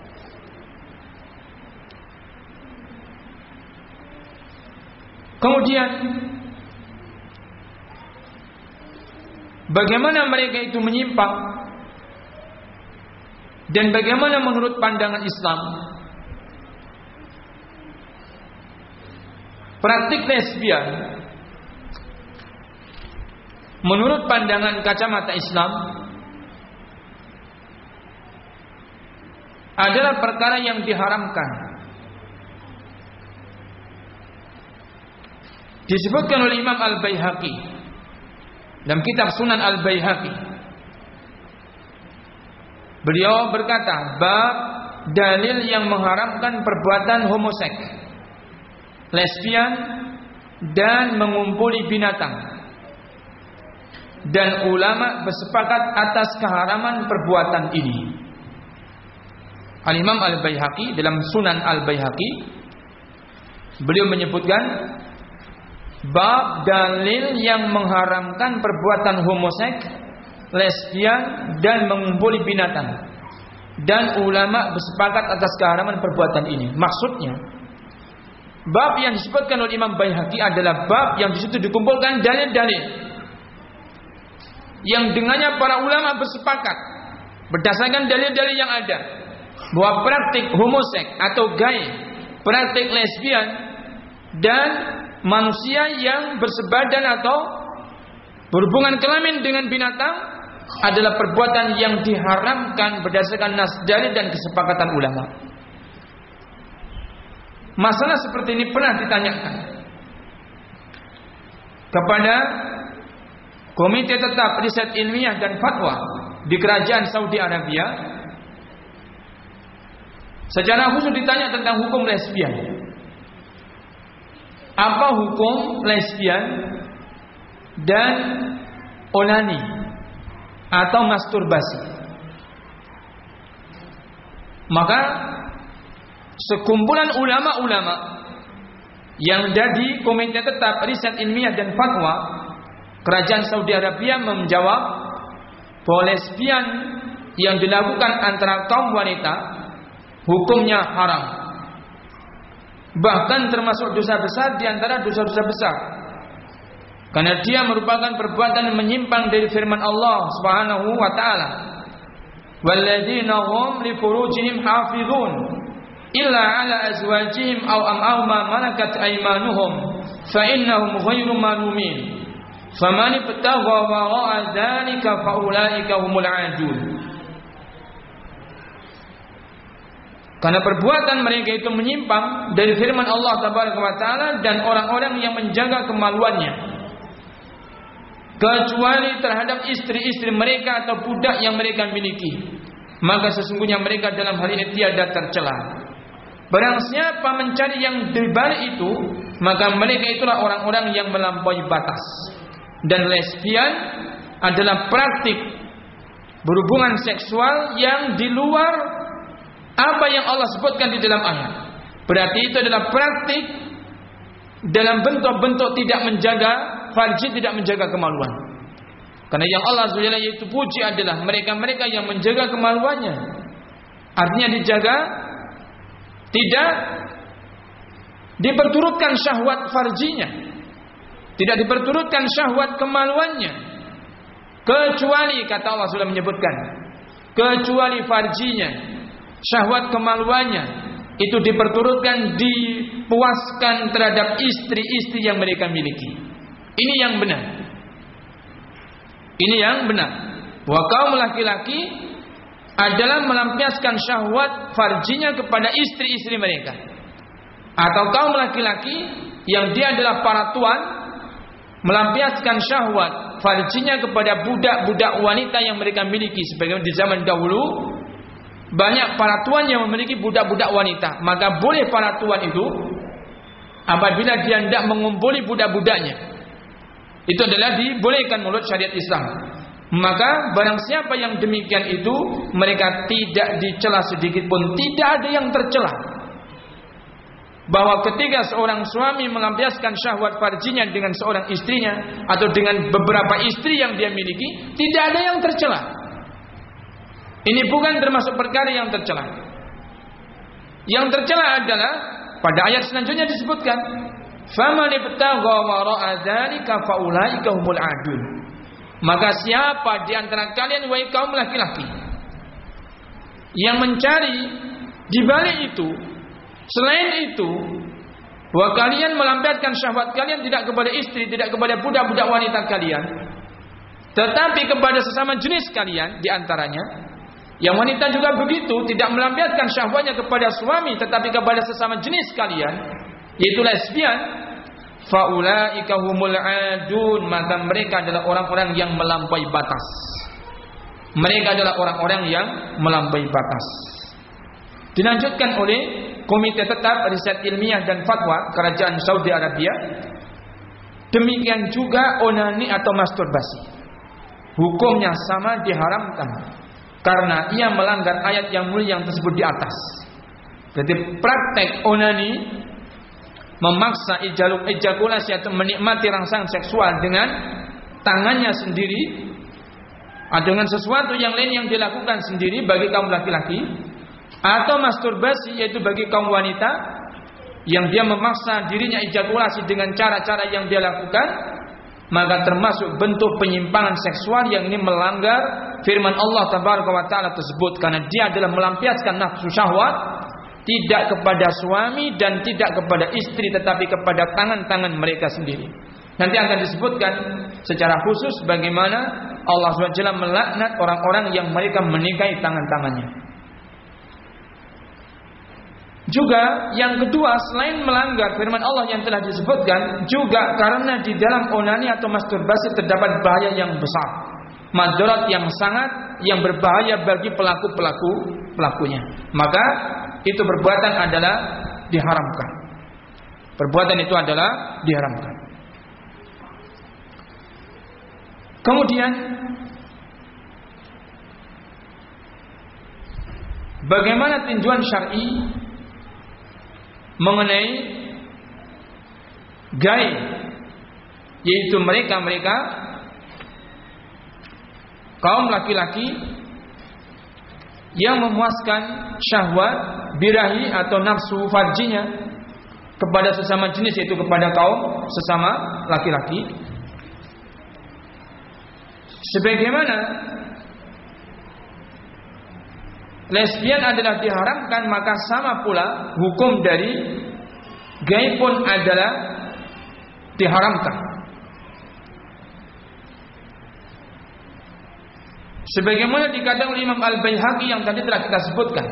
Kemudian bagaimana mereka itu menyimpang dan bagaimana menurut pandangan Islam praktik lesbian menurut pandangan kacamata Islam adalah perkara yang diharamkan. Disebutkan oleh Imam Al-Baihaqi dalam kitab Sunan Al-Baihaqi. Beliau berkata, bab dalil yang mengharamkan perbuatan homoseks, lesbian, dan mengumpuli binatang. Dan ulama bersepakat atas keharaman perbuatan ini. Al-Imam Al-Baihaqi dalam Sunan Al-Baihaqi, beliau menyebutkan bab dalil yang mengharamkan perbuatan homoseks, lesbian dan mengumpuli binatang. Dan ulama bersepakat atas keharaman perbuatan ini. Maksudnya, bab yang disebutkan oleh Imam Baihaqi adalah bab yang di situ dikumpulkan dalil-dalil yang dengannya para ulama bersepakat berdasarkan dalil-dalil yang ada bahwa praktik homoseks atau gay, praktik lesbian dan manusia yang bersebadan atau berhubungan kelamin dengan binatang adalah perbuatan yang diharamkan berdasarkan nas dalil dan kesepakatan ulama. Masalah seperti ini pernah ditanyakan kepada Komite Tetap Riset Ilmiah dan Fatwa di Kerajaan Saudi Arabia. Secara khusus ditanya tentang hukum lesbian. Apa hukum lesbian dan onani atau masturbasi? Maka sekumpulan ulama-ulama yang ada di Komite Tetap Riset Ilmiah dan Fatwa Kerajaan Saudi Arabia menjawab bahwa lesbian yang dilakukan antara kaum wanita hukumnya haram. Bahkan termasuk dosa besar di antara dosa-dosa besar. Karena dia merupakan perbuatan menyimpang dari firman Allah Subhanahu wa taala. Walladzina hum li furujihim hafizun illa ala azwajihim aw ma malakat aymanuhum fa innahum ghairu malumin. Faman ibtagha wara'a dzalika fa ulaika humul 'adun. Karena perbuatan mereka itu menyimpang dari firman Allah Tabaraka wa taala dan orang-orang yang menjaga kemaluannya kecuali terhadap istri-istri mereka atau budak yang mereka miliki, maka sesungguhnya mereka dalam hal ini tiada tercela. Barang siapa mencari yang dibalik itu, maka mereka itulah orang-orang yang melampaui batas. Dan lesbian adalah praktik berhubungan seksual yang di luar apa yang Allah sebutkan di dalam ayat. Berarti itu adalah praktik dalam bentuk-bentuk tidak menjaga farji, tidak menjaga kemaluan. Karena yang Allah SWT itu puji adalah mereka-mereka yang menjaga kemaluannya. Artinya dijaga, tidak diperturutkan syahwat farjinya, tidak diperturutkan syahwat kemaluannya, kecuali kata Allah sudah menyebutkan, kecuali farjinya, syahwat kemaluannya itu diperturutkan, dipuaskan terhadap istri-istri yang mereka miliki. Ini yang benar. Ini yang benar. Bahwa kaum laki-laki adalah melampiaskan syahwat farjinya kepada istri-istri mereka. Atau kaum laki-laki yang dia adalah para tuan melampiaskan syahwat farjinya kepada budak-budak wanita yang mereka miliki. Sebagaimana di zaman dahulu banyak para tuan yang memiliki budak-budak wanita. Maka boleh para tuan itu apabila dia hendak mengumpuli budak-budaknya, itu adalah dibolehkan menurut syariat Islam. Maka barang siapa yang demikian itu, mereka tidak dicela sedikit pun. Tidak ada yang tercela. Bahwa ketika seorang suami melampiaskan syahwat farjinya dengan seorang istrinya atau dengan beberapa istri yang dia miliki, tidak ada yang tercela. Ini bukan termasuk perkara yang tercela. Yang tercela adalah pada ayat selanjutnya disebutkan, faman ibtagha wara'a dzalika faulaika humul 'adun. Maka siapa di antara kalian wahai kaum laki-laki yang mencari di balik itu, selain itu, bahwa kalian melampiaskan syahwat kalian tidak kepada istri, tidak kepada budak-budak wanita kalian, tetapi kepada sesama jenis kalian di antaranya. Yang wanita juga begitu, tidak melampiaskan syahwatnya kepada suami, tetapi kepada sesama jenis kalian, yaitu lesbian. Faulaika humul 'adun, maka mereka adalah orang-orang yang melampaui batas. Mereka adalah orang-orang yang melampaui batas. Dilanjutkan oleh Komite Tetap Riset Ilmiah dan Fatwa Kerajaan Saudi Arabia. Demikian juga onani atau masturbasi, hukumnya sama, diharamkan. karena ia melanggar ayat yang mulia yang tersebut di atas. Berarti praktek onani, memaksa ejakulasi atau menikmati rangsangan seksual dengan tangannya sendiri, dengan sesuatu yang lain yang dilakukan sendiri bagi kaum laki-laki, atau masturbasi yaitu bagi kaum wanita yang dia memaksa dirinya ejakulasi dengan cara-cara yang dia lakukan, maka termasuk bentuk penyimpangan seksual yang ini melanggar firman Allah Tabaraka wa Ta'ala tersebut, karena dia adalah melampiaskan nafsu syahwat tidak kepada suami dan tidak kepada istri, tetapi kepada tangan-tangan mereka sendiri. Nanti akan disebutkan secara khusus bagaimana Allah SWT melaknat orang-orang yang mereka menikahi tangan-tangannya. Juga yang kedua, selain melanggar firman Allah yang telah disebutkan, juga karena di dalam onani atau masturbasi terdapat bahaya yang besar, madarat yang berbahaya bagi pelakunya. Maka itu perbuatan adalah diharamkan. Perbuatan itu adalah diharamkan. Kemudian bagaimana tinjauan syar'i mengenai gai, yaitu mereka kaum laki-laki yang memuaskan syahwat birahi atau nafsu farjinya kepada sesama jenis, yaitu kepada kaum sesama laki-laki. Sebagaimana lesbian adalah diharamkan, maka sama pula hukum dari gay pun adalah diharamkan. Sebagaimana dikatakan oleh Imam Al-Baihaqi yang tadi telah kita sebutkan,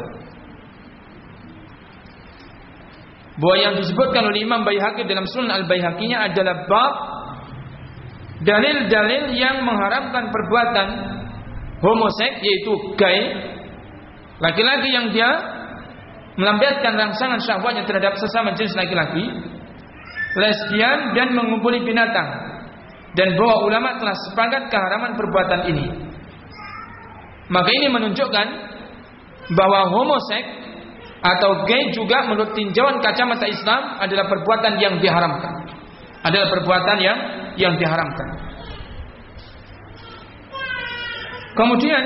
bahwa yang disebutkan oleh Imam Baihaqi dalam Sunan Al-Baihaqi-nya adalah bab dalil-dalil yang mengharamkan perbuatan homoseks, yaitu gay, laki-laki yang dia melampiaskan rangsangan syahwatnya terhadap sesama jenis laki-laki, lesbian, dan mengumpuli binatang. Dan bahwa ulama telah sepakat keharaman perbuatan ini. Maka ini menunjukkan bahwa homoseks atau gay juga menurut tinjauan kacamata Islam adalah perbuatan yang diharamkan. Adalah perbuatan yang diharamkan. Kemudian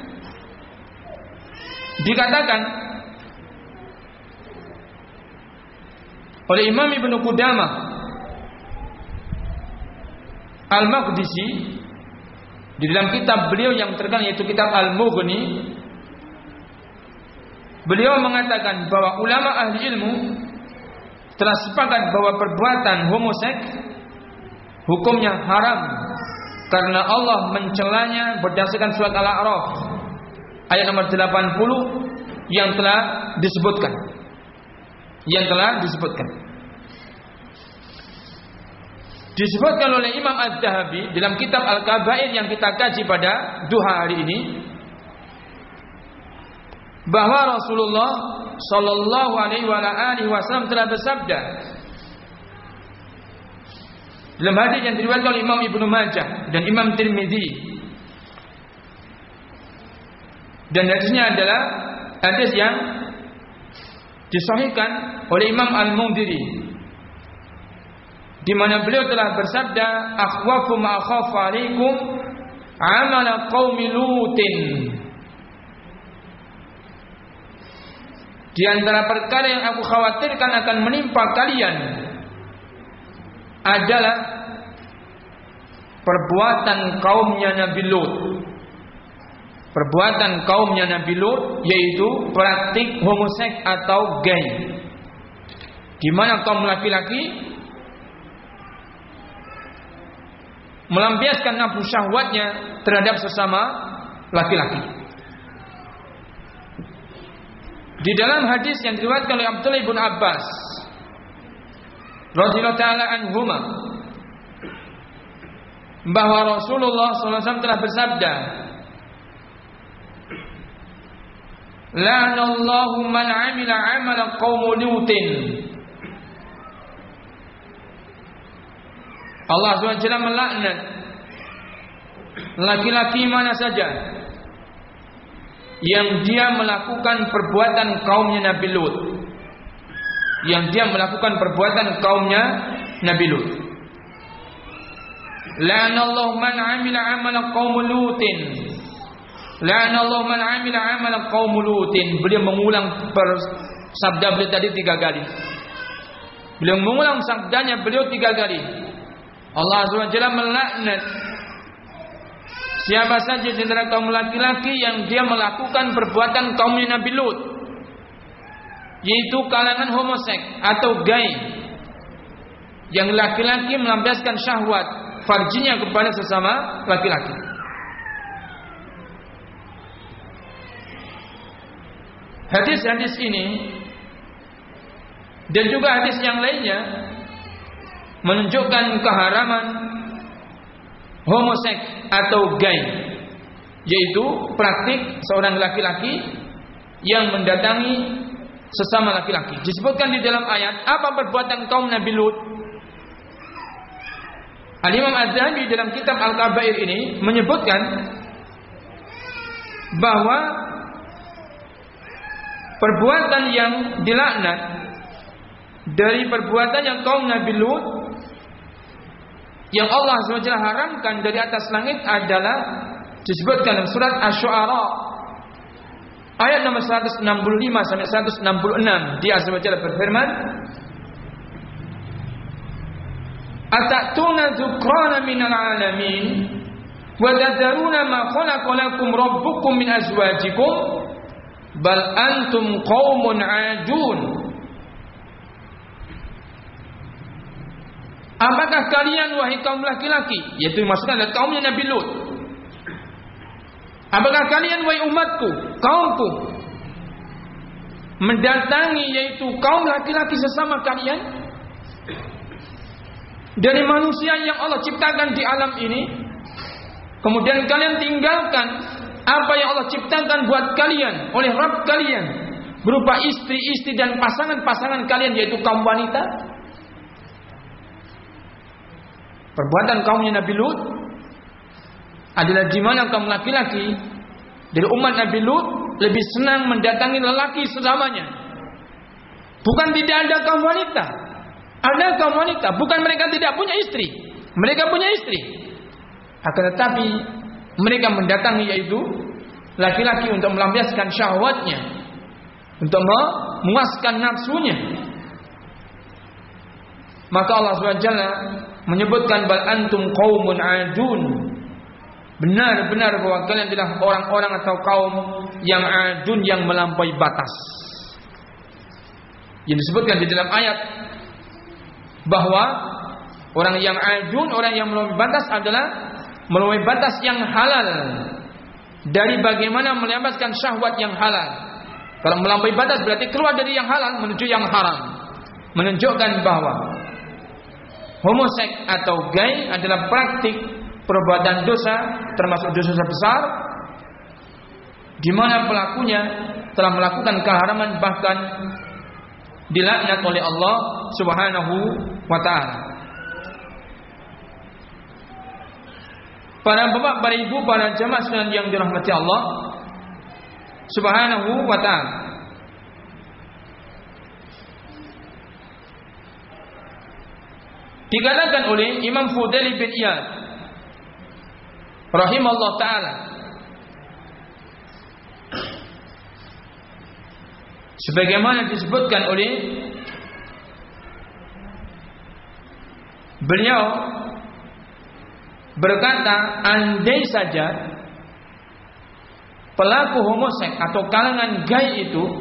dikatakan oleh Imam Ibnu Qudamah Al-Maqdisi di dalam kitab beliau yang terkenal, yaitu kitab Al-Mughni, beliau mengatakan bahwa ulama ahli ilmu telah sepakat bahwa perbuatan homoseks hukumnya haram karena Allah mencelanya berdasarkan surat Al-A'raf ayat nomor 80 yang telah disebutkan. Disebutkan oleh Imam Az-Zahabi dalam kitab Al-Kabair yang kita kaji pada duha hari ini, bahwa Rasulullah sallallahu alaihi wasallam telah bersabda dalam hadis yang diriwayatkan oleh Imam Ibnu Majah dan Imam Tirmidzi, dan hadisnya adalah hadis yang disahihkan oleh Imam Al-Mundhiri, di mana beliau telah bersabda, akhwafu ma akhafu alaikum amala qaumi Lutin. Di antara perkara yang aku khawatirkan akan menimpa kalian adalah perbuatan kaumnya Nabi Lut. Perbuatan kaumnya Nabi Lut, yaitu praktik homoseks atau gay, di mana kaum laki-laki melampiaskan nafsu syahwatnya terhadap sesama laki-laki. Di dalam hadis yang diriwayatkan oleh Abdullah bin Abbas radhiyallahu taala anhuma, bahwa Rasulullah SAW telah bersabda, la'anallahu man 'amila 'amala qaum Lutin. Allah SWT melaknat laki-laki mana saja yang dia melakukan perbuatan kaumnya Nabi Lut. Yang dia melakukan perbuatan kaumnya Nabi Lut. La'anallahu man 'amila 'amala qaum Lutin. La'anallahu man 'amila 'amala qaum Lutin. Beliau mengulang sabda beliau tadi 3 kali. Beliau mengulang sabdanya beliau 3 kali. Allah SWT melaknat siapa saja di antara kaum laki-laki yang dia melakukan perbuatan kaumnya Nabi Lut, yaitu kalangan homoseks atau gay, yang laki-laki melampiaskan syahwat farjinya kepada sesama laki-laki. Hadis-hadis ini dan juga hadis yang lainnya menunjukkan keharaman homoseks atau gay, yaitu praktik seorang laki-laki yang mendatangi sesama laki-laki. Disebutkan di dalam ayat apa perbuatan kaum Nabi Lut. Al-Imam Az-Zahabi dalam kitab Al-Kabair ini menyebutkan bahwa perbuatan yang dilaknat dari perbuatan yang kaum Nabi Lut yang Allah SWT haramkan dari atas langit adalah disebutkan dalam surat Asy-Syu'ara ayat nomor 165 sampai 166. Dia SWT berfirman, "Atatuna dzukrana minal alamin wa tadharuna ma khalaqa lakum rabbukum min azwajikum bal antum qaumun 'adun." Apakah kalian wahai kaum laki-laki, yaitu maksudnya adalah kaumnya Nabi Lut, apakah kalian wahai umatku, kaumku, mendatangi yaitu kaum laki-laki sesama kalian dari manusia yang Allah ciptakan di alam ini, kemudian kalian tinggalkan apa yang Allah ciptakan buat kalian oleh Rabb kalian berupa istri-istri dan pasangan-pasangan kalian yaitu kaum wanita? Perbuatan kaumnya Nabi Lut adalah di mana kaum laki-laki dari umat Nabi Lut lebih senang mendatangi lelaki sesamanya. Bukan tidak ada kaum wanita, ada kaum wanita. Bukan mereka tidak punya istri, mereka punya istri. Akan tetapi mereka mendatangi yaitu laki-laki untuk melampiaskan syahwatnya, untuk memuaskan nafsunya. Maka Allah SWT menyebutkan bal antum qaumun adun. Benar-benar bahwa kalian adalah orang-orang atau kaum yang adun, yang melampaui batas. Yang disebutkan di dalam ayat bahwa orang yang adun, orang yang melampaui batas adalah melampaui batas yang halal dari bagaimana melampiaskan syahwat yang halal. Kalau melampaui batas berarti keluar dari yang halal menuju yang haram. Menunjukkan bahwa homoseks atau gay adalah praktik perbuatan dosa, termasuk dosa besar, di mana pelakunya telah melakukan keharaman, bahkan dilaknat oleh Allah Subhanahu wa taala. Para bapak, para ibu, para jamaah sekalian yang dirahmati Allah Subhanahu wa taala, dikatakan oleh Imam Fudail bin Iyad rahimahullah ta'ala, sebagaimana disebutkan oleh beliau berkata, andai saja pelaku homoseks atau kalangan gay itu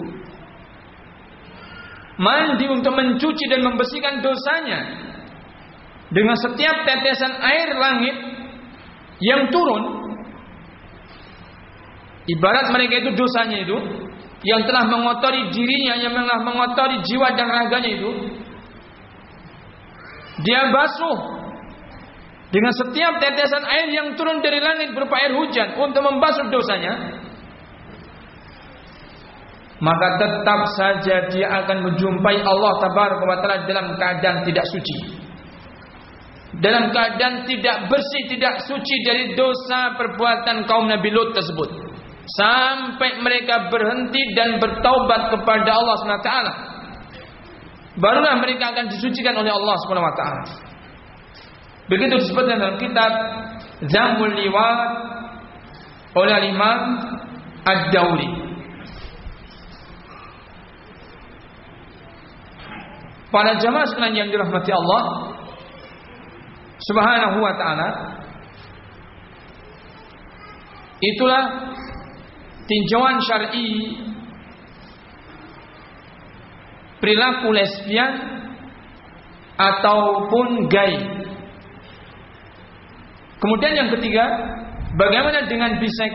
mandi untuk mencuci dan membersihkan dosanya dengan setiap tetesan air langit yang turun, ibarat mereka itu dosanya itu yang telah mengotori dirinya, yang telah mengotori jiwa dan raganya itu, dia basuh dengan setiap tetesan air yang turun dari langit berupa air hujan untuk membasuh dosanya, maka tetap saja dia akan menjumpai Allah Tabaraka wa Ta'ala dalam keadaan tidak suci, dalam keadaan tidak bersih, tidak suci dari dosa perbuatan kaum Nabi Lut tersebut. sampai mereka berhenti dan bertaubat kepada Allah SWT, barulah mereka akan disucikan oleh Allah SWT. Begitu disebutkan dalam kitab Zammul Liwat oleh Imam Ad-Dawri. Para jamaah sekalian yang dirahmati Allah Subhanahu wa ta'ala, itulah tinjauan syar'i perilaku lesbian ataupun gay. Kemudian yang ketiga, bagaimana dengan bisek?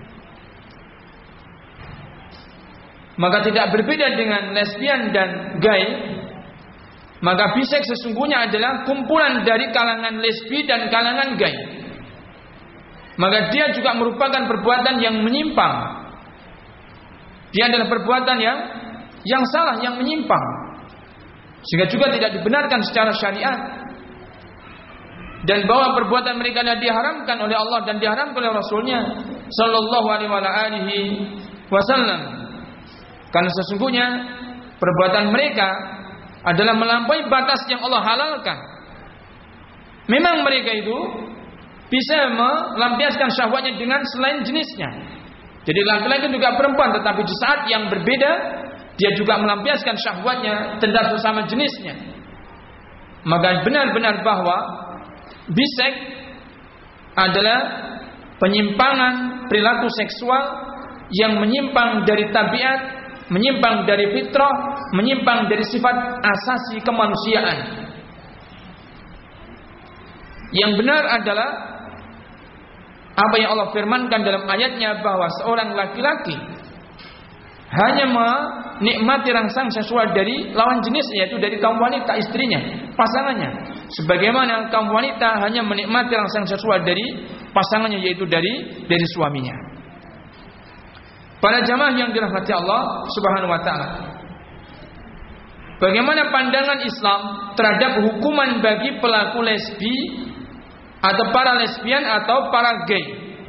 Maka tidak berbeda dengan lesbian dan gay. Maka bisek sesungguhnya adalah kumpulan dari kalangan lesbi dan kalangan gay. Maka dia juga merupakan perbuatan yang menyimpang. Dia adalah perbuatan yang salah, yang menyimpang, sehingga juga tidak dibenarkan secara syariat. Dan bahwa perbuatan mereka adalah diharamkan oleh Allah dan diharamkan oleh Rasulnya Sallallahu Alaihi Wasallam. Karena sesungguhnya perbuatan mereka adalah melampaui batas yang Allah halalkan. Memang mereka itu bisa melampiaskan syahwatnya dengan selain jenisnya. Jadi laki-laki juga perempuan, tetapi di saat yang berbeda dia juga melampiaskan syahwatnya terhadap sesama jenisnya. Maka benar-benar bahwa bisek adalah penyimpangan perilaku seksual yang menyimpang dari tabiat, menyimpang dari fitrah, menyimpang dari sifat asasi kemanusiaan. Yang benar adalah apa yang Allah firmankan dalam ayatnya, bahwa seorang laki-laki hanya menikmati rangsang seksual dari lawan jenis, yaitu dari kaum wanita, istrinya, pasangannya. Sebagaimana kaum wanita hanya menikmati rangsang seksual dari pasangannya, yaitu dari suaminya. Para jamaah yang dirahmati Allah Subhanahu wa ta'ala, bagaimana pandangan Islam terhadap hukuman bagi pelaku lesbi atau para lesbian atau para gay,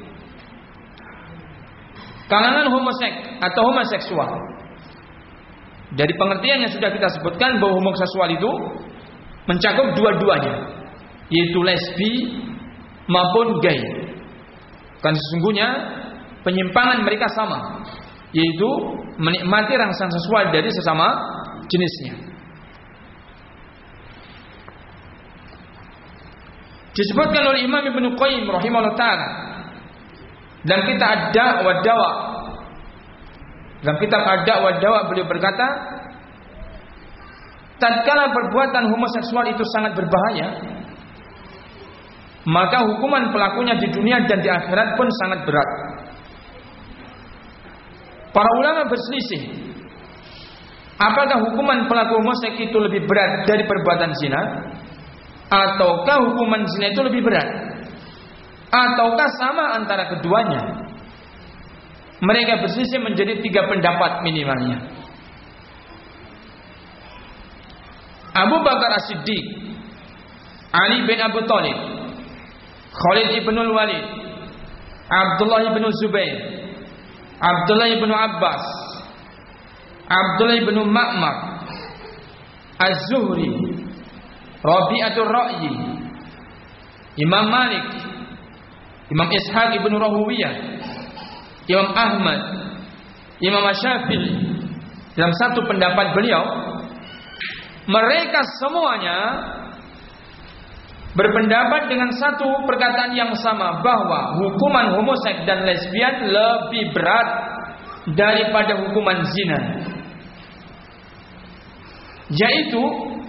kalangan homoseksual? Dari pengertian yang sudah kita sebutkan bahwa homoseksual itu mencakup dua-duanya, yaitu lesbi maupun gay. Kan sesungguhnya penyimpangan mereka sama, yaitu menikmati rangsang seksual dari sesama jenisnya. Disebutkan oleh Imam Ibnu Qayyim rahimahullah ta'ala dalam kitab Ad-Da' wa Dawa. Dalam kitab Ad-Da' wa Dawa beliau berkata, tatkala perbuatan homoseksual itu sangat berbahaya, maka hukuman pelakunya di dunia dan di akhirat pun sangat berat. Para ulama berselisih, apakah hukuman pelaku homoseks itu lebih berat dari perbuatan zina, ataukah hukuman zina itu lebih berat, ataukah sama antara keduanya? Mereka berselisih menjadi 3 pendapat minimalnya. Abu Bakar As-Siddiq, Ali bin Abu Thalib, Khalid ibn al-Walid, Abdullah ibn Zubair, Abdullah ibn Abbas, Abdullah ibn Ma'mar, Az-Zuhri, Rabi'atul Ra'yi, Imam Malik, Imam Ishaq ibn Rahuwiyah, Imam Ahmad, Imam Syafi'i, dalam satu pendapat beliau, mereka semuanya berpendapat dengan satu perkataan yang sama, bahwa hukuman homoseks dan lesbian lebih berat daripada hukuman zina, yaitu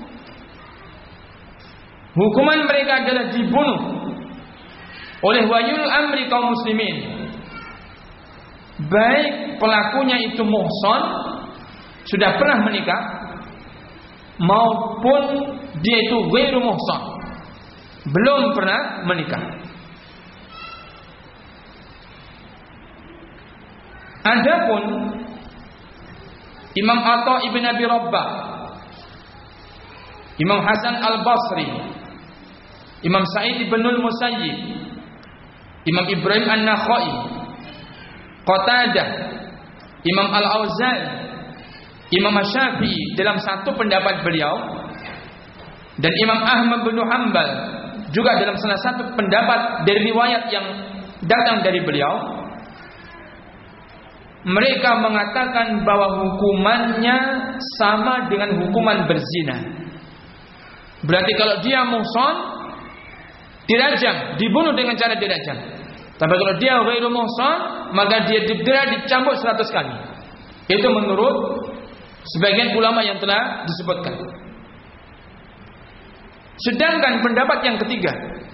hukuman mereka adalah dibunuh oleh waliul amri kaum muslimin, baik pelakunya itu muhsan, sudah pernah menikah, maupun dia itu ghairu muhsan, belum pernah menikah. Adapun Imam Atha ibn Abi Rabbah, Imam Hasan al-Basri, Imam Sa'id ibn al-Musayyib, Imam Ibrahim an-Nakhai, Qatadah, Imam Al-Auza'i, Imam Syafi'i dalam satu pendapat beliau, dan Imam Ahmad bin Hanbal juga dalam salah satu pendapat dari riwayat yang datang dari beliau, mereka mengatakan bahwa hukumannya sama dengan hukuman berzina. Berarti kalau dia muhsan, dirajam, dibunuh dengan cara dirajam. Tapi kalau dia ghairu muhsan, maka dia didera, dicambuk 100 kali. Itu menurut sebagian ulama yang telah disebutkan. Sedangkan pendapat yang ketiga,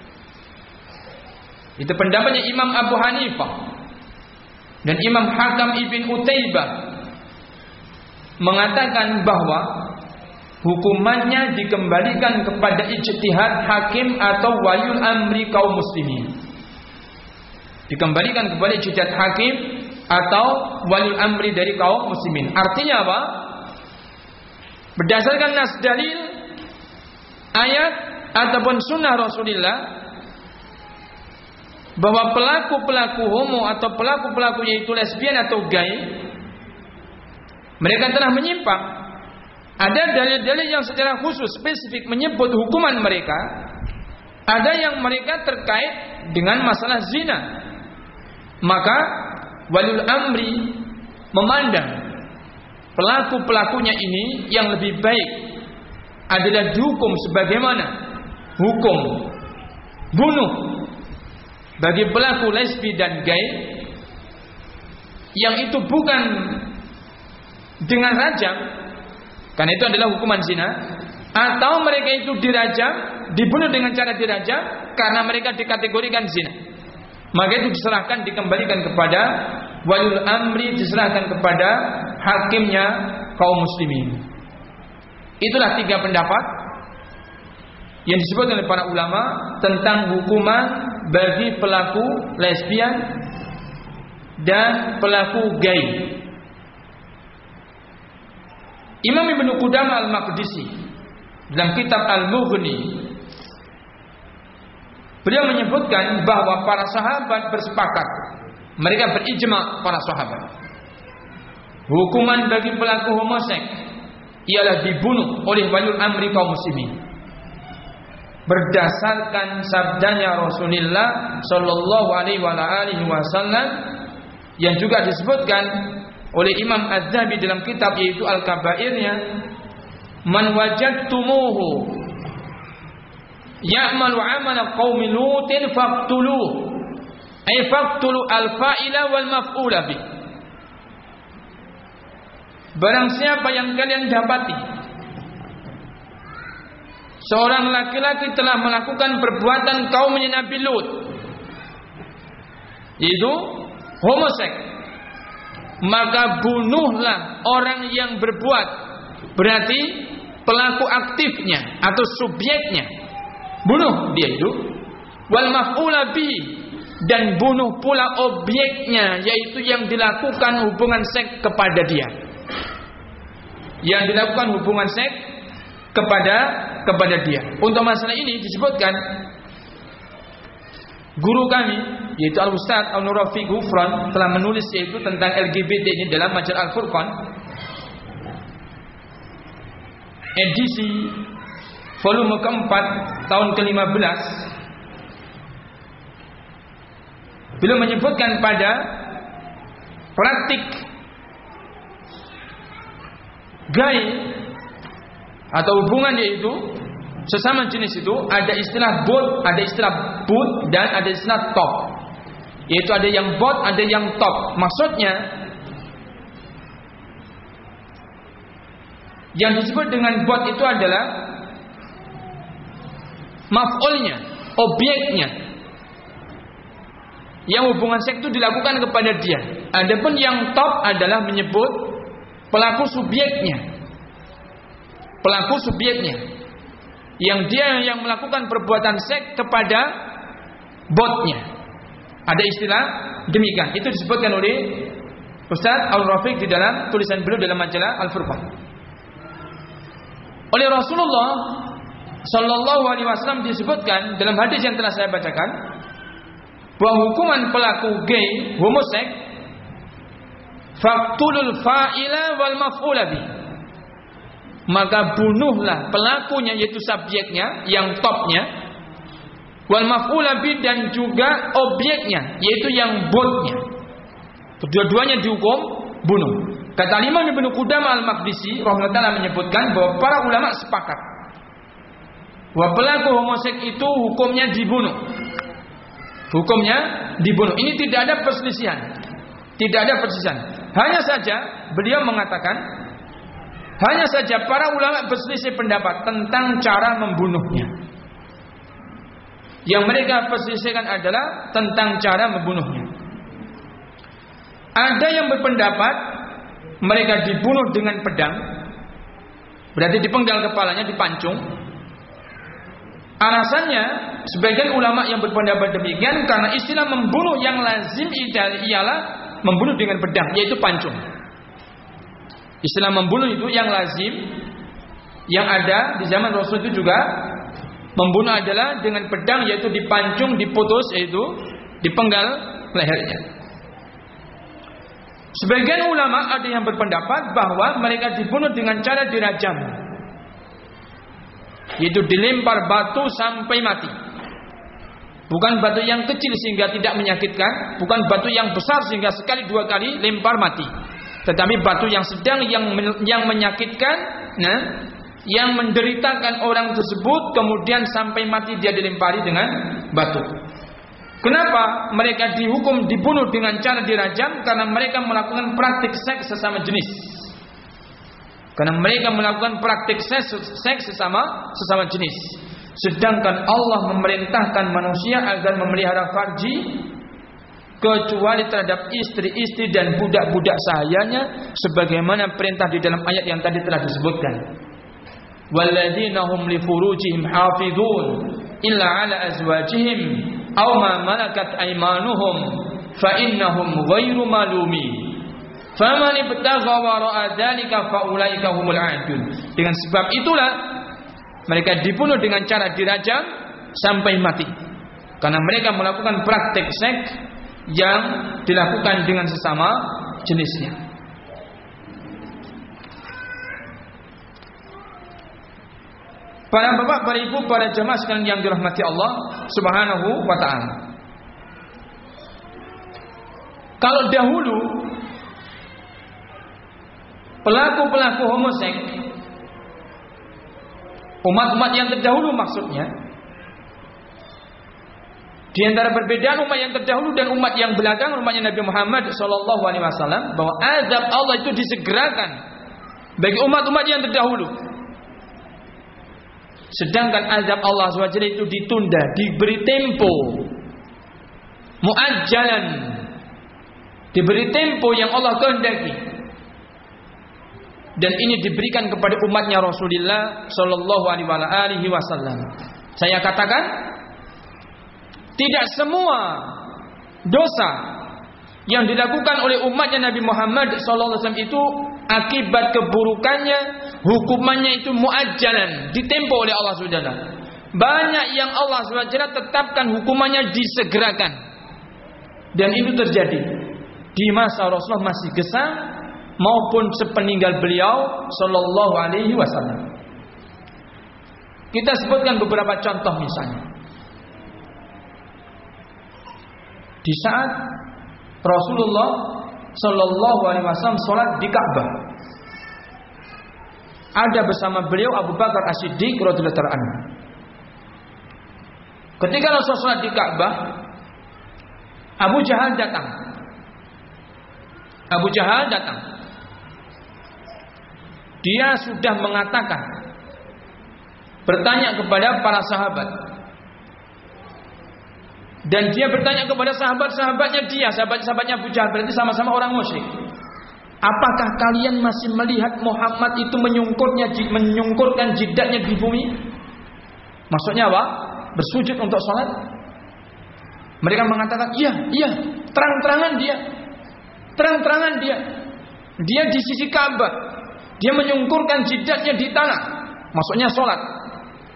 itu pendapatnya Imam Abu Hanifah dan Imam Hakam Ibn Utaibah, mengatakan bahwa hukumannya dikembalikan kepada ijtihad hakim atau waliul amri kaum muslimin. Dikembalikan kepada ijtihad hakim atau waliul amri dari kaum muslimin. Artinya apa? Berdasarkan nas dalil, ayat ataupun sunnah Rasulullah, bahwa pelaku-pelaku homo atau pelaku-pelaku yaitu lesbian atau gay, mereka telah menyimpang. Ada dalil-dalil yang secara khusus spesifik menyebut hukuman mereka. Ada yang mereka terkait dengan masalah zina. Maka waliul amri memandang pelaku-pelakunya ini yang lebih baik adalah dihukum sebagaimana hukum bunuh bagi pelaku lesbi dan gay, yang itu bukan dengan rajam, karena itu adalah hukuman zina, atau mereka itu dirajam, dibunuh dengan cara dirajam karena mereka dikategorikan zina. Maka itu diserahkan, dikembalikan kepada waliul amri, diserahkan kepada hakimnya kaum muslimin. Itulah 3 pendapat yang disebut oleh para ulama tentang hukuman bagi pelaku lesbian dan pelaku gay. Imam Ibnu Qudamah Al-Maqdisi dalam kitab Al-Mughni, beliau menyebutkan bahwa para sahabat bersepakat, mereka berijma, para sahabat, hukuman bagi pelaku homoseks ialah dibunuh oleh waliul amri kaum muslimin, berdasarkan sabdanya Rasulullah sallallahu alaihi wasallam yang juga disebutkan oleh Imam Az-Zahabi dalam kitab yaitu Al-Kabairnya, man wajadtumuhu ya'malu 'amala qaumi lutin faqtuluhu, ay faqtulu al-fa'ila wal maf'ula bih. Barang siapa yang kalian dapati seorang laki-laki telah melakukan perbuatan kaumnya Nabi Lut, itu homoseks, maka bunuhlah orang yang berbuat, berarti pelaku aktifnya atau subjeknya, bunuh dia itu, wal maf'ula bihi, dan bunuh pula objeknya, yaitu yang dilakukan hubungan seks kepada dia, yang dilakukan hubungan seks kepada dia. Untuk masalah ini disebutkan guru kami yaitu Al-Ustaz Al-Nurafiq Ghufran telah menulis yaitu tentang LGBT ini dalam majalah Al-Furqan edisi volume keempat tahun ke-15. Beliau menyebutkan pada praktik gay atau hubungan yaitu sesama jenis itu ada istilah bot, ada istilah but, dan ada istilah top. Yaitu ada yang bot, ada yang top. Maksudnya yang disebut dengan bot itu adalah maf'ulnya, objeknya, yang hubungan seks itu dilakukan kepada dia. Adapun yang top adalah menyebut pelaku subjeknya. Pelaku subjeknya, yang dia yang melakukan perbuatan seks kepada botnya. Ada istilah demikian. Itu disebutkan oleh Ustaz Al-Rafiq di dalam tulisan beliau dalam majalah Al-Furqan. Oleh Rasulullah sallallahu alaihi wasallam disebutkan dalam hadis yang telah saya bacakan bahwa hukuman pelaku gay, homoseks faqtulul fa'ila wal maf'ula bi. Maka bunuhlah pelakunya, yaitu subjeknya yang topnya, wal maf'ula bi, dan juga objeknya, yaitu yang botnya. Kedua-duanya dihukum bunuh. Kata Imam Ibnu Qudamah Al-Maqdisi rahimahullah menyebutkan bahwa para ulama sepakat bahwa pelaku homoseks itu hukumnya dibunuh. Hukumnya dibunuh. Ini tidak ada perselisihan. Tidak ada perselisihan. Hanya saja beliau mengatakan, hanya saja para ulama berselisih pendapat tentang cara membunuhnya. Yang mereka perselisihkan adalah tentang cara membunuhnya. Ada yang berpendapat mereka dibunuh dengan pedang, berarti dipenggal kepalanya, dipancung. Alasannya, sebagian ulama yang berpendapat demikian karena istilah membunuh yang lazim ialah membunuh dengan pedang, yaitu pancung. Istilah membunuh itu yang lazim, yang ada di zaman Rasul itu juga membunuh adalah dengan pedang, yaitu dipancung, diputus, yaitu dipenggal lehernya. Sebagian ulama ada yang berpendapat bahwa mereka dibunuh dengan cara dirajam, yaitu dilempar batu sampai mati. Bukan batu yang kecil sehingga tidak menyakitkan, bukan batu yang besar sehingga sekali dua kali lempar mati, tetapi batu yang sedang yang menyakitkan, yang menderitakan orang tersebut, kemudian sampai mati dia dilempari dengan batu. Kenapa mereka dihukum dibunuh dengan cara dirajam? Karena mereka melakukan praktik seks sesama jenis. Karena mereka melakukan praktik seks sesama jenis. Sedangkan Allah memerintahkan manusia agar memelihara farji kecuali terhadap istri-istri dan budak-budak sahayanya, sebagaimana perintah di dalam ayat yang tadi telah disebutkan. Walladzina hum li furujihim hafizun illa ala azwajihim aw ma malakat aymanuhum fa innahum ghairu malumin faman ibtagha wara'a dzalika fa ulaika humul aadun. Dengan sebab itulah mereka dibunuh dengan cara dirajam sampai mati, karena mereka melakukan praktik seks yang dilakukan dengan sesama jenisnya. Para bapak, para ibu, para jemaah sekalian yang dirahmati Allah Subhanahu wa ta'ala. Kalau dahulu pelaku-pelaku homoseks, umat-umat yang terdahulu maksudnya, di antara perbedaan umat yang terdahulu dan umat yang belakang, umatnya Nabi Muhammad SAW, bahwa azab Allah itu disegerakan bagi umat-umat yang terdahulu. Sedangkan azab Allah SWT itu ditunda, diberi tempo muajjalan, diberi tempo yang Allah kehendaki. Dan ini diberikan kepada umatnya Rasulullah Sallallahu Alaihi Wasallam. Saya katakan, tidak semua dosa yang dilakukan oleh umatnya Nabi Muhammad Sallallahu Alaihi Wasallam itu akibat keburukannya, hukumannya itu muajjalan, ditempo oleh Allah SWT. Banyak yang Allah SWT tetapkan hukumannya disegerakan. Dan itu terjadi di masa Rasulullah masih gesang maupun sepeninggal beliau Sallallahu Alaihi Wasallam. Kita sebutkan beberapa contoh misalnya. Di saat Rasulullah Sallallahu Alaihi Wasallam sholat di Ka'bah, ada bersama beliau Abu Bakar As-Siddiq radhiyallahu anhu. Ketika Rasulullah sholat di Ka'bah, Abu Jahal datang. Abu Jahal datang. Dia sudah mengatakan, bertanya kepada para sahabat. Dan dia bertanya kepada sahabat-sahabatnya dia, sahabat-sahabatnya Abu Jahal, berarti sama-sama orang musyrik. Apakah kalian masih melihat Muhammad itu menyungkurkan jidatnya di bumi? Maksudnya apa? Bersujud untuk sholat? Mereka mengatakan, iya, terang-terangan dia. Terang-terangan dia. Dia di sisi Ka'bah. Dia menyungkurkan jidatnya di tanah. Maksudnya sholat.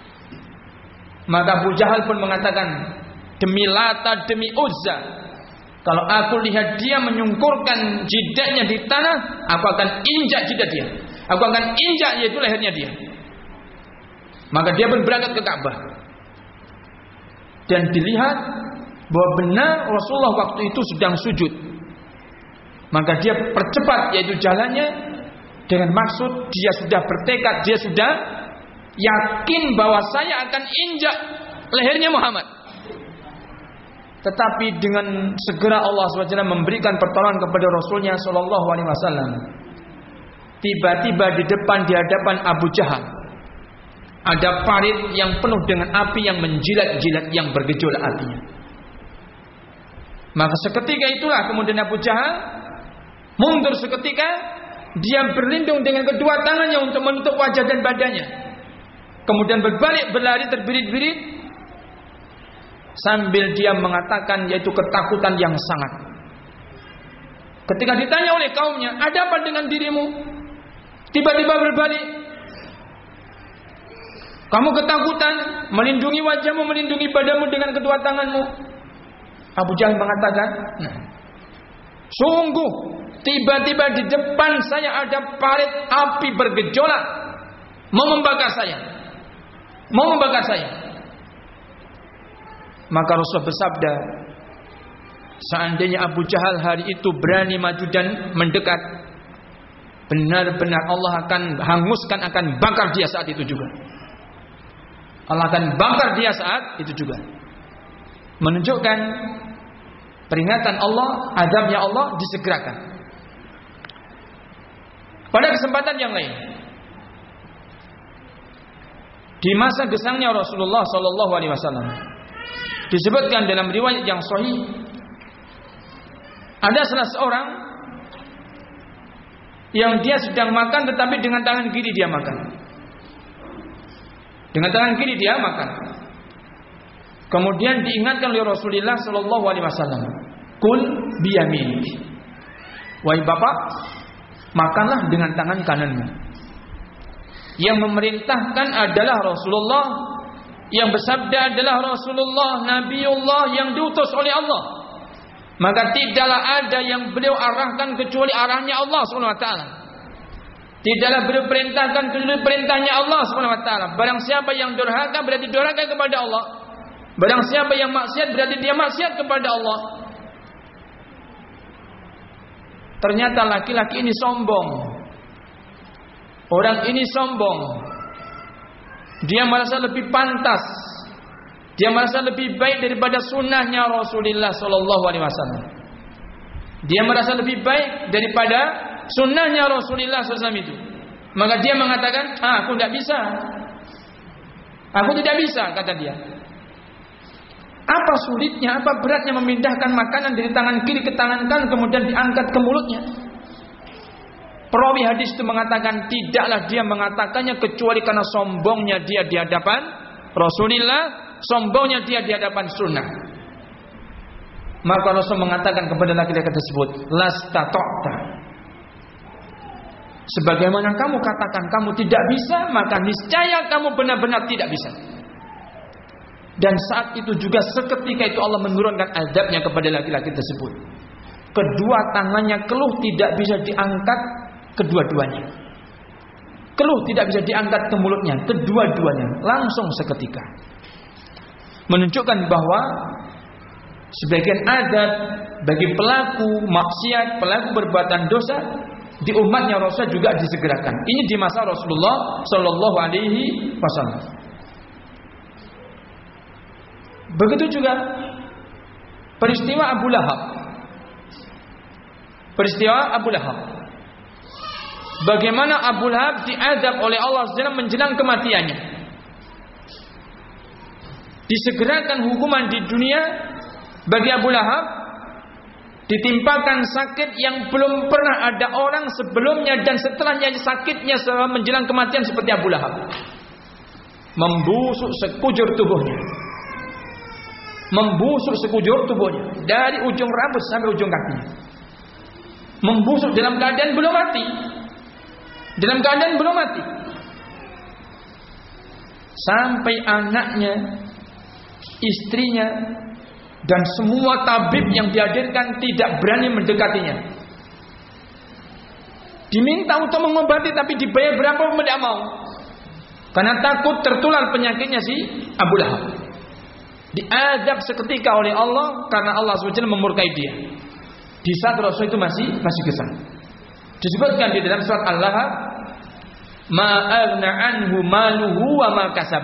Maka Abu Jahal pun mengatakan, demi Lata, demi Uzza, Kalau aku lihat dia menyungkurkan jidatnya di tanah, aku akan injak jidat dia. Aku akan injak yaitu lehernya dia. Maka dia pun berangkat ke Ka'bah. Dan dilihat bahwa benar Rasulullah waktu itu sedang sujud. Maka dia percepat yaitu jalannya dengan maksud dia sudah bertekad, dia sudah yakin bahwa saya akan injak lehernya Muhammad. Tetapi dengan segera Allah SWT memberikan pertolongan kepada Rasulnya Sallallahu Alaihi Wasallam. Tiba-tiba di depan di hadapan Abu Jahal ada parit yang penuh dengan api yang menjilat-jilat, yang bergejolak apinya. Maka seketika itulah kemudian Abu Jahal mundur seketika, dia berlindung dengan kedua tangannya untuk menutup wajah dan badannya. Kemudian berbalik berlari terbirit-birit sambil dia mengatakan yaitu ketakutan yang sangat. Ketika ditanya oleh kaumnya, ada apa dengan dirimu? Tiba-tiba berbalik. Kamu ketakutan, melindungi wajahmu, melindungi badanmu dengan kedua tanganmu. Abu Jahal mengatakan, sungguh tiba-tiba di depan saya ada parit api bergejolak, mau membakar saya. Maka Rasul bersabda, seandainya Abu Jahal hari itu berani maju dan mendekat, benar-benar Allah akan hanguskan, akan bakar dia saat itu juga. Allah akan bakar dia saat itu juga. Menunjukkan peringatan Allah, azabnya Allah disegerakan. Pada kesempatan yang lain, di masa gesangnya Rasulullah Sallallahu Alaihi Wasallam, disebutkan dalam riwayat yang sahih, ada salah seorang yang dia sedang makan tetapi dengan tangan kiri dia makan. Dengan tangan kiri dia makan. Kemudian diingatkan oleh Rasulullah Sallallahu Alaihi Wasallam, kul biyaminik. Wahai bapak, makanlah dengan tangan kananmu. Yang memerintahkan adalah Rasulullah, yang bersabda adalah Rasulullah, Nabiullah yang diutus oleh Allah. Maka tidaklah ada yang beliau arahkan kecuali arahnya Allah Subhanahu wa taala. Tidaklah beliau perintahkan kecuali perintahnya Allah Subhanahu wa taala. Barang siapa yang durhaka berarti durhaka kepada Allah. Barang siapa yang maksiat berarti dia maksiat kepada Allah. Ternyata laki-laki ini sombong. Orang ini sombong. Dia merasa lebih pantas. Dia merasa lebih baik daripada sunnahnya Rasulullah Sallallahu Alaihi Wasallam. Dia merasa lebih baik daripada sunnahnya Rasulullah SAW itu. Maka dia mengatakan, aku tidak bisa. Aku tidak bisa, kata dia. Apa sulitnya, apa beratnya memindahkan makanan dari tangan kiri ke tangan kanan kemudian diangkat ke mulutnya? Perawi hadis itu mengatakan tidaklah dia mengatakannya kecuali karena sombongnya dia di hadapan Rasulullah, sombongnya dia di hadapan sunnah. Maka Rasul mengatakan kepada laki-laki tersebut, lastata'ta. Sebagaimana kamu katakan kamu tidak bisa, maka niscaya kamu benar-benar tidak bisa. Dan saat itu juga seketika itu Allah menurunkan azabnya kepada laki-laki tersebut. Kedua tangannya keluh tidak bisa diangkat kedua-duanya. Keluh tidak bisa diangkat ke mulutnya, kedua-duanya langsung seketika. Menunjukkan bahwa sebagian adab bagi pelaku maksiat, pelaku perbuatan dosa di umatnya Rasul juga disegerakan. Ini di masa Rasulullah Sallallahu Alaihi Wasallam. Begitu juga peristiwa Abu Lahab. Peristiwa Abu Lahab. Bagaimana Abu Lahab diazab oleh Allah SWT menjelang kematiannya. Disegerakan hukuman di dunia bagi Abu Lahab, ditimpakan sakit yang belum pernah ada orang sebelumnya dan setelahnya sakitnya selama menjelang kematian seperti Abu Lahab. Membusuk sekujur tubuhnya. Membusuk sekujur tubuhnya dari ujung rambut sampai ujung kakinya. Membusuk dalam keadaan belum mati. Dalam keadaan belum mati. Sampai anaknya, istrinya Dan semua tabib yang dihadirkan tidak berani mendekatinya. Diminta untuk mengobati tapi dibayar berapa pun tidak mau. Karena takut tertular penyakitnya si Abu Lahab. Diazab seketika oleh Allah karena Allah SWT memurkai dia. Di saat Rasul itu masih kesal. Disebutkan di dalam surat Al-Lahab, ma aghna anhu maluhu wa ma kasab.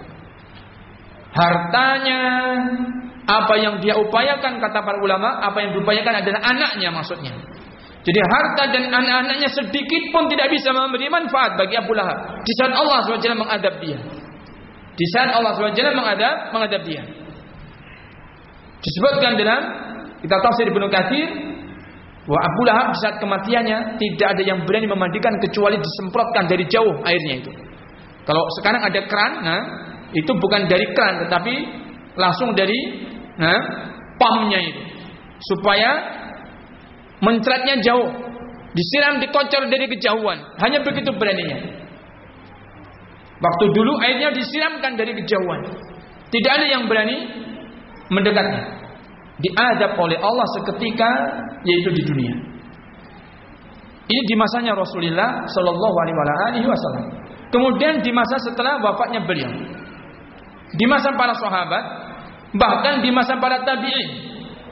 Hartanya, apa yang dia upayakan, kata para ulama, apa yang diupayakan adalah anaknya maksudnya. Jadi harta dan anak-anaknya sedikit pun tidak bisa memberi manfaat bagi Abu Lahab. Di saat Allah SWT mengadab dia. Di saat Allah SWT mengadab dia. Disebutkan dalam kitab tafsir Ibnu Katsir bahwa Abu Lahab di saat kematiannya tidak ada yang berani memandikan kecuali disemprotkan dari jauh airnya itu. Kalau sekarang ada keran, itu bukan dari keran tetapi langsung dari pumpnya itu, supaya mencratnya jauh, disiram, dikocor dari kejauhan. Hanya begitu beraninya. Waktu dulu airnya disiramkan dari kejauhan, tidak ada yang berani mendekatnya. Diadab oleh Allah seketika, yaitu di dunia. Ini di masanya Rasulullah Sallallahu Alaihi Wasallam. Kemudian di masa setelah wafatnya beliau, di masa para sahabat, bahkan di masa para tabi'in,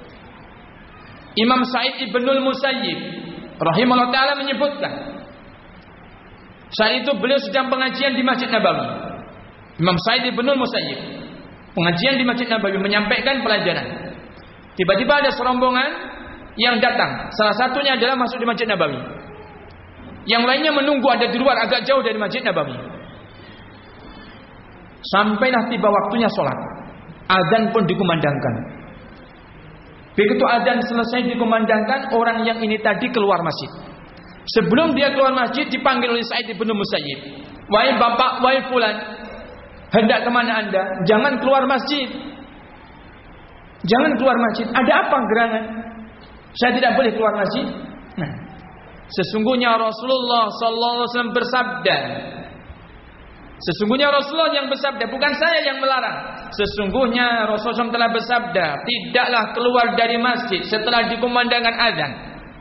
Imam Sa'id Ibnul Musayyib rahimahullah ta'ala menyebutkan, saat itu beliau sedang pengajian di Masjid Nabawi. Imam Sa'id Ibnul Musayyib pengajian di Masjid Nabawi, menyampaikan pelajaran. Tiba-tiba ada serombongan yang datang. Salah satunya adalah masuk di Masjid Nabawi. Yang lainnya menunggu ada di luar agak jauh dari Masjid Nabawi. Sampailah tiba waktunya sholat. Azan pun dikumandangkan. Begitu azan selesai dikumandangkan, orang yang ini tadi keluar masjid. Sebelum dia keluar masjid, dipanggil oleh Sa'id bin Musayyib. Wahai bapak, wahai fulan, hendak kemana anda? Jangan keluar masjid. Jangan keluar masjid. Ada apa gerangan? Saya tidak boleh keluar masjid. Nah, sesungguhnya Rasulullah Sallallahu Alaihi Wasallam bersabda. Sesungguhnya Rasulullah yang bersabda, bukan saya yang melarang. Sesungguhnya Rasulullah SAW telah bersabda, tidaklah keluar dari masjid setelah dikumandangkan azan.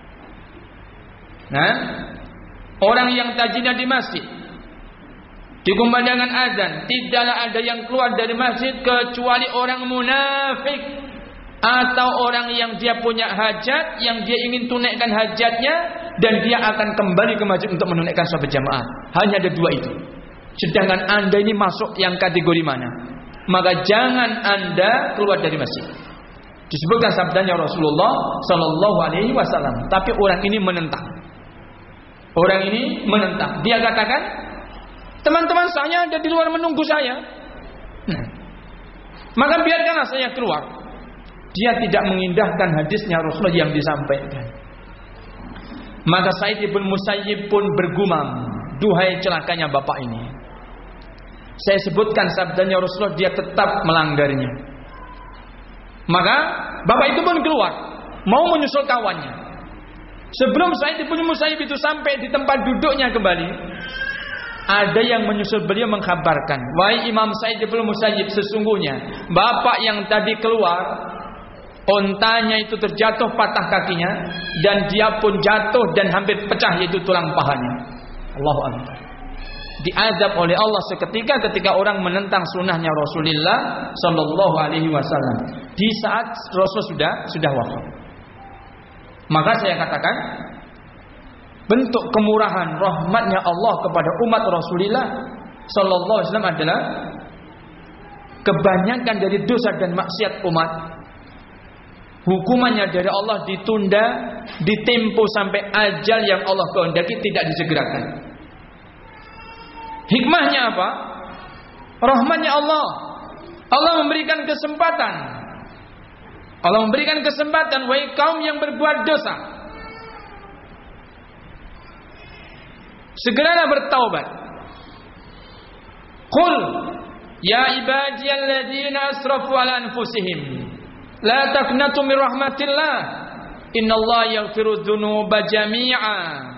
Nah, orang yang tajina di masjid, dikumandangkan azan, tidaklah ada yang keluar dari masjid kecuali orang munafik atau orang yang dia punya hajat, yang dia ingin tunaikan hajatnya, dan dia akan kembali ke masjid untuk menunaikan salat berjamaah. Hanya ada dua itu. Sedangkan anda ini masuk yang kategori mana? Maka jangan anda keluar dari masjid. Disebutkan sabdanya Rasulullah Sallallahu Alaihi Wasallam. Tapi orang ini menentang. Orang ini menentang. Dia katakan, teman-teman saya ada di luar menunggu saya. Maka biarkanlah saya keluar. Dia tidak mengindahkan hadisnya Rasulullah yang disampaikan. Maka Sa'id bin Musayyib pun bergumam, duhai celakanya bapak ini. Saya sebutkan sabdanya Rasulullah, dia tetap melanggarnya. Maka bapak itu pun keluar, mau menyusul kawannya. Sebelum Sa'id bin Musayyib itu sampai di tempat duduknya kembali, ada yang menyusul beliau mengkhabarkan, wahai Imam Sa'id bin Musayyib, sesungguhnya bapak yang tadi keluar, ontanya itu terjatuh, patah kakinya, dan dia pun jatuh dan hampir pecah, yaitu tulang pahanya. Allahu Akbar. Diazab oleh Allah seketika ketika orang menentang sunnahnya Rasulullah Sallallahu Alaihi Wasallam di saat Rasul sudah wafat. Maka saya katakan, bentuk kemurahan rahmatnya Allah kepada umat Rasulullah Sallallahu Alaihi Wasallam adalah kebanyakan dari dosa dan maksiat umat, hukumannya dari Allah ditunda, ditempo sampai ajal yang Allah kehendaki, tidak disegerakan. Hikmahnya apa? Rahmatnya Allah. Allah memberikan kesempatan. Allah memberikan kesempatan, wahai kaum yang berbuat dosa, segeralah bertaubat. Qul ya ibadiyalladzina asrafu ala anfusihim la taqnatu min rahmatillah innallaha yaghfiru dzunuba jami'a.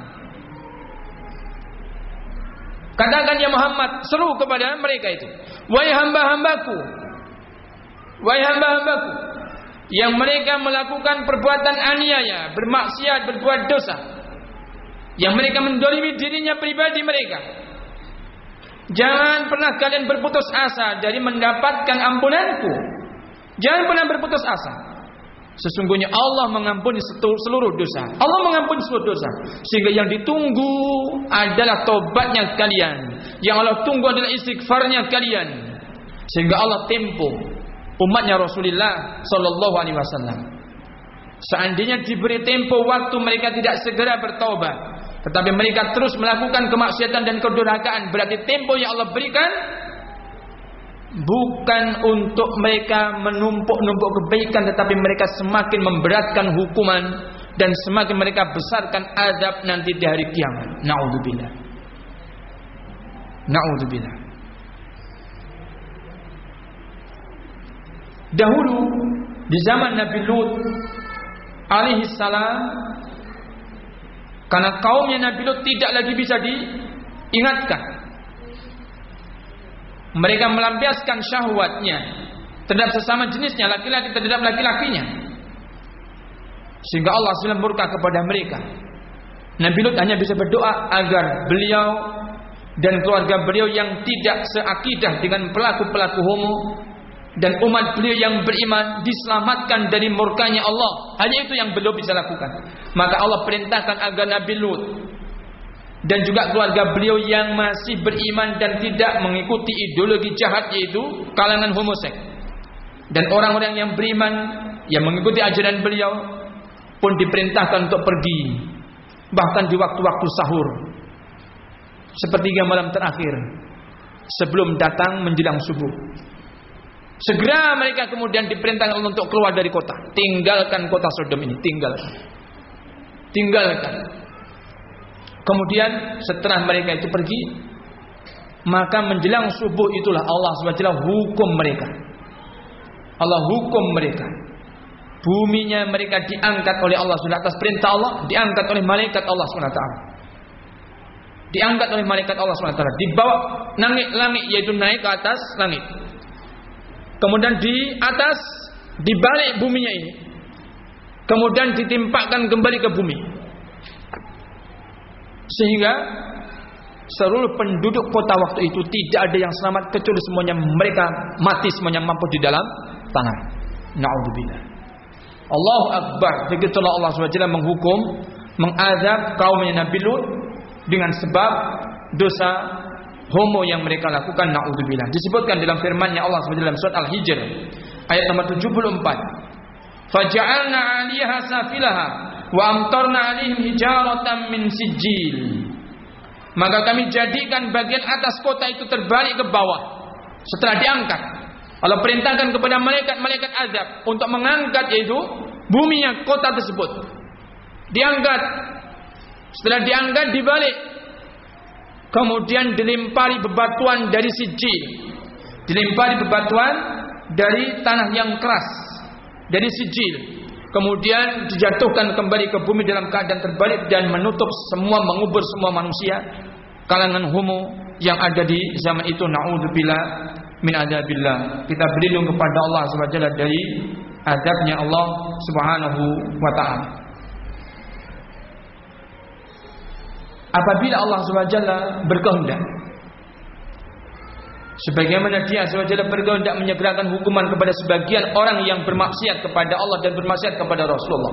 Katakan ya Muhammad, seru kepada mereka itu, wahai hamba-hambaku, yang mereka melakukan perbuatan aniaya, bermaksiat, berbuat dosa, yang mereka mendolimi dirinya pribadi mereka. Jangan pernah kalian berputus asa dari mendapatkan ampunanku. Jangan pernah berputus asa. Sesungguhnya Allah mengampuni seluruh dosa. Allah mengampuni seluruh dosa. Sehingga yang ditunggu adalah tobatnya kalian. Yang Allah tunggu adalah istighfarnya kalian. Sehingga Allah tempuh umatnya Rasulullah sallallahu alaihi wasallam. Seandainya diberi tempo waktu mereka tidak segera bertaubat, tetapi mereka terus melakukan kemaksiatan dan kedurhakaan, berarti tempo yang Allah berikan bukan untuk mereka menumpuk-numpuk kebaikan, tetapi mereka semakin memberatkan hukuman dan semakin mereka besarkan azab nanti di hari kiamat. Na'udzubillah. Na'udzubillah. Dahulu di zaman Nabi Lut alaihi salam, karena kaumnya Nabi Lut tidak lagi bisa diingatkan, mereka melampiaskan syahwatnya terhadap sesama jenisnya, laki-laki terhadap laki-lakinya, sehingga Allah SWT murka kepada mereka. Nabi Lut hanya bisa berdoa agar beliau dan keluarga beliau yang tidak seakidah dengan pelaku-pelaku homo dan umat beliau yang beriman diselamatkan dari murkanya Allah. Hanya itu yang beliau bisa lakukan. Maka Allah perintahkan agar Nabi Lut dan juga keluarga beliau yang masih beriman dan tidak mengikuti ideologi jahat, yaitu kalangan homoseks, dan orang-orang yang beriman yang mengikuti ajaran beliau pun diperintahkan untuk pergi, bahkan di waktu-waktu sahur, sepertiga malam terakhir sebelum datang menjelang subuh. Segera mereka kemudian diperintahkan untuk keluar dari kota. Tinggalkan kota Sodom ini, tinggalkan. Kemudian setelah mereka itu pergi, maka menjelang subuh itulah Allah SWT hukum mereka. Allah hukum mereka. Buminya mereka diangkat oleh Allah SWT atas perintah Allah, diangkat oleh malaikat Allah SWT. Diangkat oleh malaikat Allah SWT, dibawa langit, yaitu naik ke atas langit. Kemudian di atas, di balik buminya ini, kemudian ditimpakan kembali ke bumi, sehingga seluruh penduduk kota waktu itu tidak ada yang selamat kecuali semuanya mereka mati, semuanya mampus di dalam tanah. Na'udzubillah. Allahu Akbar. Begitulah Allah SWT menghukum, mengazab kaumnya Nabi Lut dengan sebab dosa homo yang mereka lakukan. Na'udzubillah. Disebutkan dalam firman-Nya Allah SWT dalam surat Al-Hijr ayat nomor 74. Faja'alna 'aliyaha safilaha wa amtarna 'alaihim hijaratan min sijil. Maka kami jadikan bagian atas kota itu terbalik ke bawah setelah diangkat. Allah perintahkan kepada malaikat-malaikat azab untuk mengangkat, yaitu buminya kota tersebut. Diangkat. Setelah diangkat dibalik. Kemudian dilempari bebatuan dari sijil. Dilempari bebatuan dari tanah yang keras, dari sijil. Kemudian dijatuhkan kembali ke bumi dalam keadaan terbalik dan menutup semua, mengubur semua manusia kalangan homo yang ada di zaman itu. Na'udzubillah min adzabillah. Kita berlindung kepada Allah SWT dari azabnya Allah Subhanahu wa ta'ala. Apabila Allah SWT berkehendak, sebagaimana Dia SWT berkehendak menyegerakan hukuman kepada sebagian orang yang bermaksiat kepada Allah dan bermaksiat kepada Rasulullah,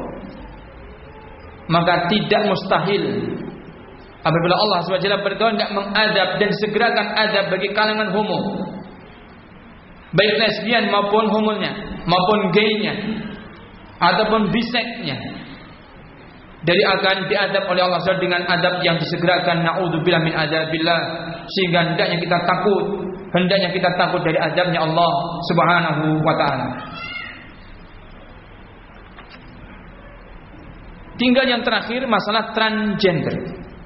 maka tidak mustahil apabila Allah SWT berkehendak mengadab dan segerakan adab bagi kalangan homo, baik lesbian maupun homonya, maupun gaynya, ataupun biseknya, dari akan diadab oleh Allah SWT dengan adab yang disegerakan. Na'udzubillah min adzabillah. Sehingga hendaknya kita takut dari azabnya Allah Subhanahu wa ta'ala. Tinggal yang terakhir, masalah transgender.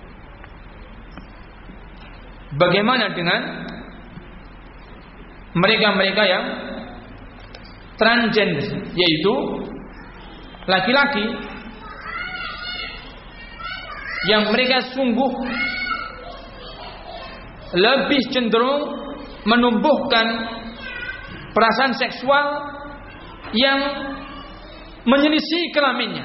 Bagaimana dengan mereka-mereka yang transgender, yaitu laki-laki yang mereka sungguh lebih cenderung menumbuhkan perasaan seksual yang menyelisih kelaminnya.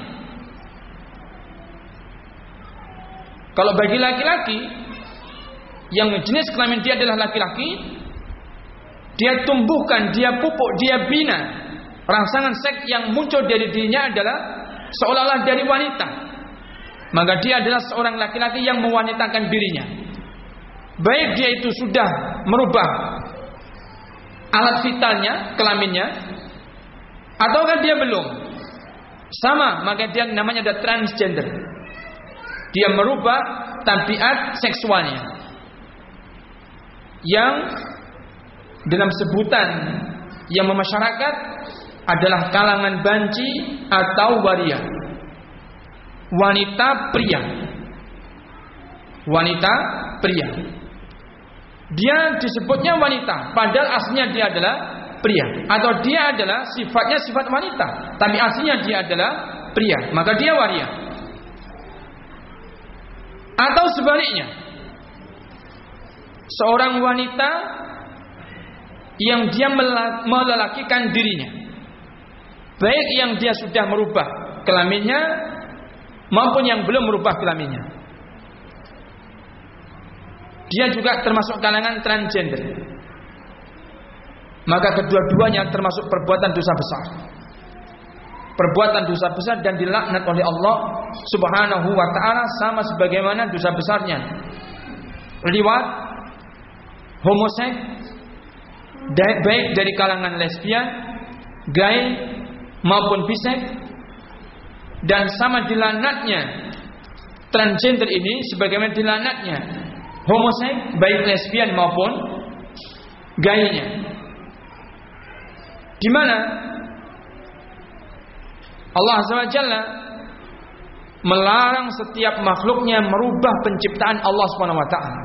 Kalau bagi laki-laki yang jenis kelamin dia adalah laki-laki, dia tumbuhkan, dia pupuk, dia bina rangsangan seks yang muncul dari dirinya adalah seolah-olah dari wanita, maka dia adalah seorang laki-laki yang mewanitakan dirinya. Baik dia itu sudah merubah alat vitalnya, kelaminnya, ataukah dia belum, sama, maka dia namanya ada transgender. Dia merubah tabiat seksualnya yang dalam sebutan yang memasyarakat adalah kalangan banci atau waria, wanita pria. Wanita pria. Dia disebutnya wanita, padahal aslinya dia adalah pria. Atau dia adalah sifatnya sifat wanita, tapi aslinya dia adalah pria, maka dia waria. Atau sebaliknya, seorang wanita yang dia melelakikan dirinya, baik yang dia sudah merubah kelaminnya maupun yang belum merubah kelaminnya, dia juga termasuk kalangan transgender. Maka kedua-duanya termasuk perbuatan dosa besar. Perbuatan dosa besar dan dilaknat oleh Allah Subhanahu wa ta'ala, sama sebagaimana dosa besarnya liwat, homoseks, baik dari kalangan lesbian, gay maupun biseks, dan sama dilaknatnya transgender ini sebagaimana dilaknatnya homoseks, baik lesbian maupun gaynya. Di mana Allah Azza wa Jalla melarang setiap makhluknya merubah penciptaan Allah Subhanahu wa ta'ala.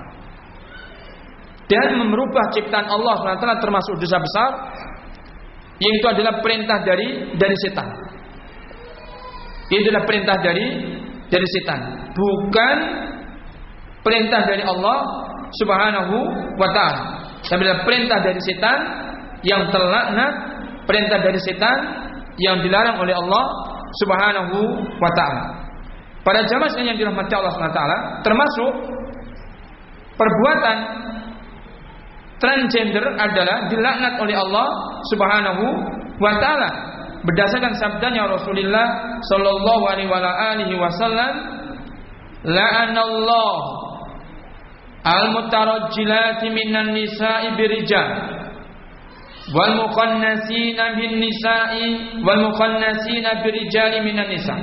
Dan merubah ciptaan Allah Subhanahu wa ta'ala termasuk dosa besar, yang itu adalah perintah dari setan. Itu adalah perintah dari setan, bukan perintah dari Allah Subhanahu wa ta'ala. Tapi adalah perintah dari setan yang terlaknat, perintah dari setan yang dilarang oleh Allah Subhanahu wa ta'ala. Pada jamaah yang dirahmati Allah Subhanahu wa ta'ala, termasuk perbuatan transgender adalah dilaknat oleh Allah Subhanahu wa ta'ala berdasarkan sabdanya Rasulullah sallallahu alaihi wasallam, la'anallah al-mutarajjilati minan nisa'i birijal wal muqannasina bin nisa'i wal muqannasina birijali minan nisa.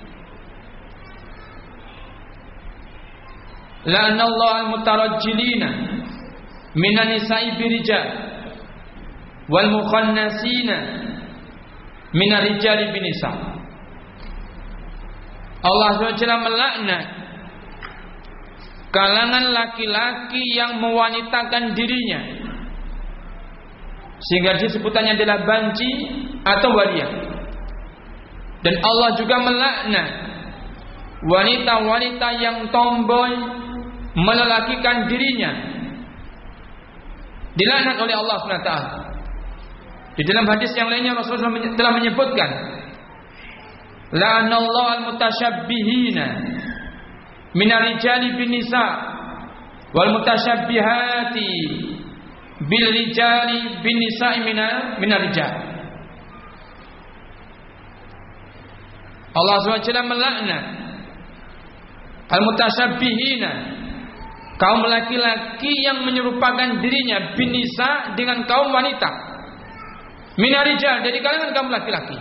La'anallahu al-mutarajjilina minan nisa'i birijal wal muqannasina minar rijali bin nisa. Allah SWT melaknat kalangan laki-laki yang mewanitakan dirinya, sehingga disebutannya adalah banci atau waria. Dan Allah juga melaknat wanita-wanita yang tomboy melelakikan dirinya, dilaknat oleh Allah SWT. Di dalam hadis yang lainnya Rasulullah telah menyebutkan, la'anallahu al-mutasyabbihina minar rijali bin nisa wal mutasyabbihati bil rijali bin nisa'i minar rijal. Allah SWT melaknat al-mutasyabbihina, kaum laki-laki yang menyerupakan dirinya bin nisa dengan kaum wanita, minar rijal dari kalangan kaum laki-laki,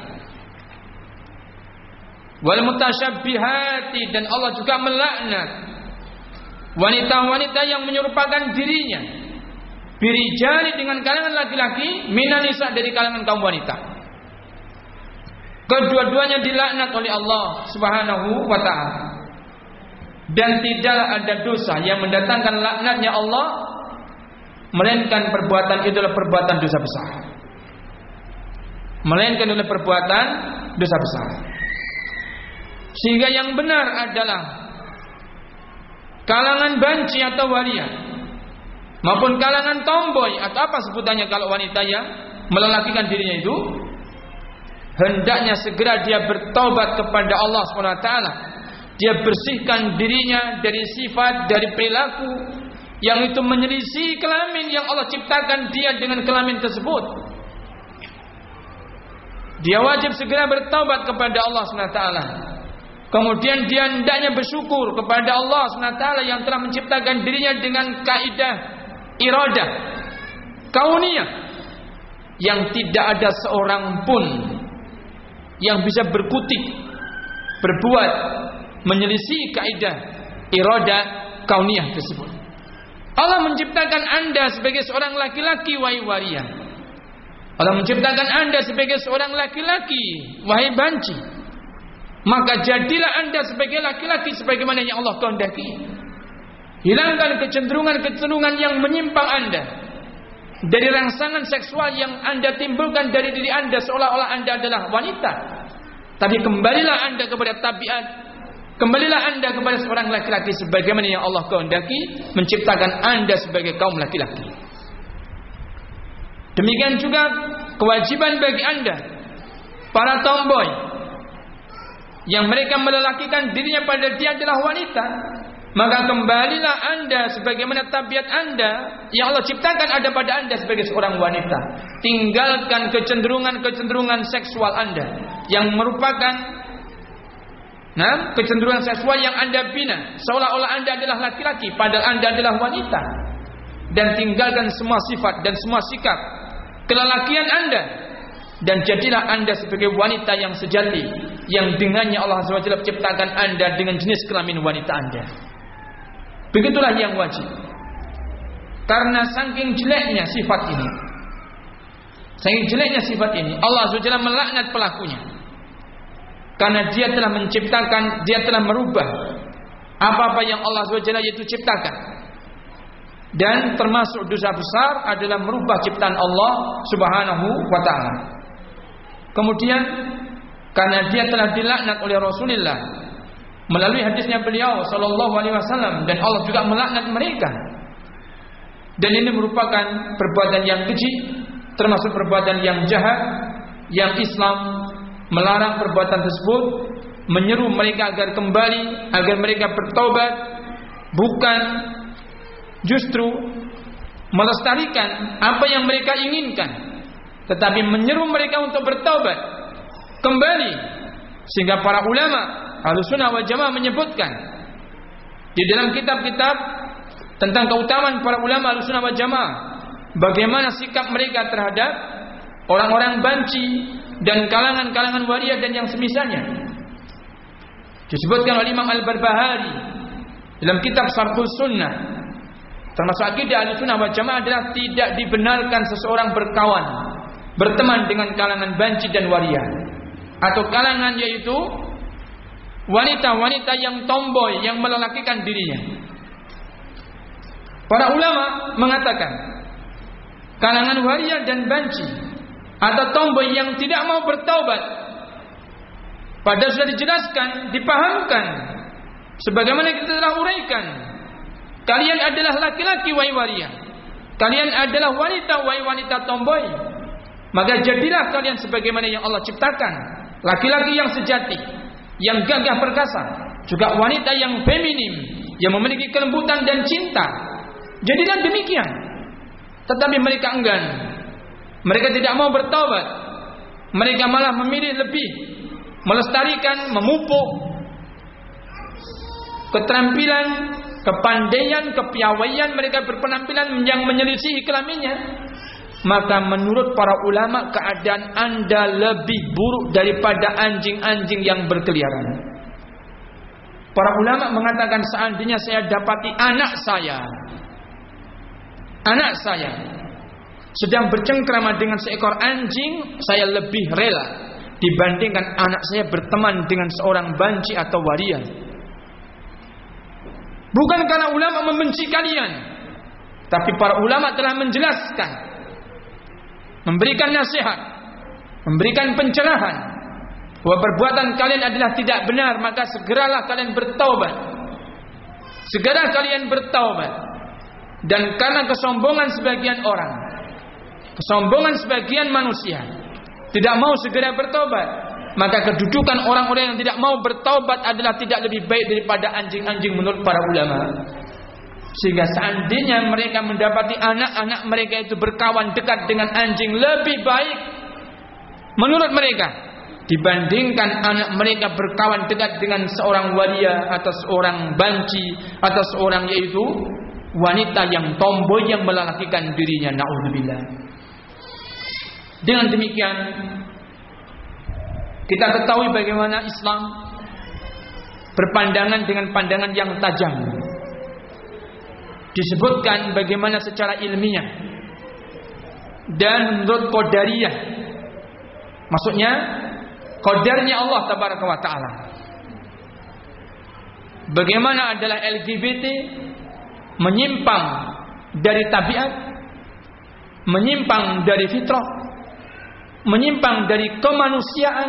wal mutasyabbihati, dan Allah juga melaknat wanita-wanita yang menyerupakan dirinya birijali dengan kalangan laki-laki, minan nisa dari kalangan kaum wanita. Kedua-duanya dilaknat oleh Allah Subhanahu wa ta'ala. Dan tidaklah ada dosa yang mendatangkan laknatnya Allah melainkan perbuatan itu adalah perbuatan dosa besar. Melainkan oleh perbuatan dosa besar. Sehingga yang benar adalah kalangan banci atau waria maupun kalangan tomboy atau apa sebutannya kalau wanita yang melelakikan dirinya itu, hendaknya segera dia bertaubat kepada Allah SWT. Dia bersihkan dirinya dari sifat, dari perilaku yang itu menyelisih kelamin yang Allah ciptakan dia dengan kelamin tersebut. Dia wajib segera bertaubat kepada Allah SWT. Kemudian dia hendaknya bersyukur kepada Allah SWT yang telah menciptakan dirinya dengan kaidah iradah kauniyah, yang tidak ada seorang pun yang bisa berkutik, berbuat menyelisih kaidah iradah kauniyah tersebut. Allah menciptakan Anda sebagai seorang laki-laki, wahai waria. Allah menciptakan Anda sebagai seorang laki-laki, wahai banci. Maka jadilah Anda sebagai laki-laki sebagaimana yang Allah kehendaki. Hilangkan kecenderungan-kecenderungan yang menyimpang Anda dari rangsangan seksual yang Anda timbulkan dari diri Anda seolah-olah Anda adalah wanita. Tapi kembalilah Anda kepada tabiat, kembalilah Anda kepada seorang laki-laki sebagaimana yang Allah kehendaki, menciptakan Anda sebagai kaum laki-laki. Demikian juga kewajiban bagi Anda, para tomboy, yang mereka melelakikan dirinya pada dia adalah wanita. Maka kembalilah Anda sebagaimana tabiat Anda yang Allah ciptakan ada pada Anda sebagai seorang wanita. Tinggalkan kecenderungan-kecenderungan seksual Anda yang merupakan kecenderungan seksual yang Anda bina seolah-olah Anda adalah laki-laki padahal Anda adalah wanita. Dan tinggalkan semua sifat dan semua sikap kelelakian Anda, dan jadilah Anda sebagai wanita yang sejati, yang dengannya Allah SWT ciptakan Anda dengan jenis kelamin wanita Anda. Begitulah yang wajib. Karena saking jeleknya sifat ini, Allah SWT melaknat pelakunya. Karena dia telah menciptakan, dia telah merubah apa-apa yang Allah SWT itu ciptakan. Dan termasuk dosa besar adalah merubah ciptaan Allah Subhanahu wa ta'ala. Kemudian karena dia telah dilaknat oleh Rasulullah melalui hadisnya beliau sallallahu alaihi wasallam, dan Allah juga melaknat mereka. Dan ini merupakan perbuatan yang keji, termasuk perbuatan yang jahat, yang Islam melarang perbuatan tersebut, menyeru mereka agar kembali, agar mereka bertaubat, bukan justru melestarikan apa yang mereka inginkan, tetapi menyeru mereka untuk bertaubat kembali. Sehingga para ulama Ahlussunnah wal Jamaah menyebutkan di dalam kitab-kitab tentang keutamaan para ulama Ahlussunnah wal Jamaah, bagaimana sikap mereka terhadap orang-orang banci dan kalangan-kalangan waria dan yang semisalnya. Disebutkan oleh Imam Al-Barbahari dalam kitab Syarhus Sunnah, termasuk akidah Ahlussunnah wal Jamaah adalah tidak dibenarkan seseorang berkawan, berteman dengan kalangan banci dan waria, atau kalangan yaitu wanita-wanita yang tomboy, yang melelakikan dirinya. Para ulama mengatakan kalangan waria dan banci atau tomboy yang tidak mau bertaubat, padahal sudah dijelaskan, dipahamkan, sebagaimana kita telah uraikan, kalian adalah laki-laki wahai waria, kalian adalah wanita wahai wanita tomboy. Maka jadilah kalian sebagaimana yang Allah ciptakan, laki-laki yang sejati, yang gagah perkasa, juga wanita yang feminim, yang memiliki kelembutan dan cinta. Jadilah demikian. Tetapi mereka enggan, mereka tidak mau bertaubat. Mereka malah memilih lebih melestarikan, memupuk keterampilan, kepandaian, kepiawaian mereka berpenampilan yang menyelisihi kelaminnya. Maka menurut para ulama keadaan Anda lebih buruk daripada anjing-anjing yang berkeliaran. Para ulama mengatakan seandainya saya dapati anak saya sedang bercengkrama dengan seekor anjing, saya lebih rela dibandingkan anak saya berteman dengan seorang banci atau waria. Bukan karena ulama membenci kalian, tapi para ulama telah menjelaskan, memberikan nasihat, memberikan pencerahan bahwa perbuatan kalian adalah tidak benar, maka segeralah kalian bertaubat. Segera kalian bertaubat. Dan karena kesombongan sebagian orang, kesombongan sebagian manusia, tidak mau segera bertobat, maka kedudukan orang-orang yang tidak mau bertobat adalah tidak lebih baik daripada anjing-anjing menurut para ulama. Sehingga seandainya mereka mendapati anak-anak mereka itu berkawan dekat dengan anjing, lebih baik menurut mereka dibandingkan anak mereka berkawan dekat dengan seorang walia atau seorang banci atau seorang yaitu wanita yang tomboy yang melalakikan dirinya. Na'udzubillah. Dengan demikian kita ketahui bagaimana Islam berpandangan dengan pandangan yang tajam. Disebutkan bagaimana secara ilmiah dan menurut qadariyah, maksudnya qadarnya Allah tabaraka wa taala, bagaimana adalah LGBT menyimpang dari tabiat, menyimpang dari fitrah, menyimpang dari kemanusiaan,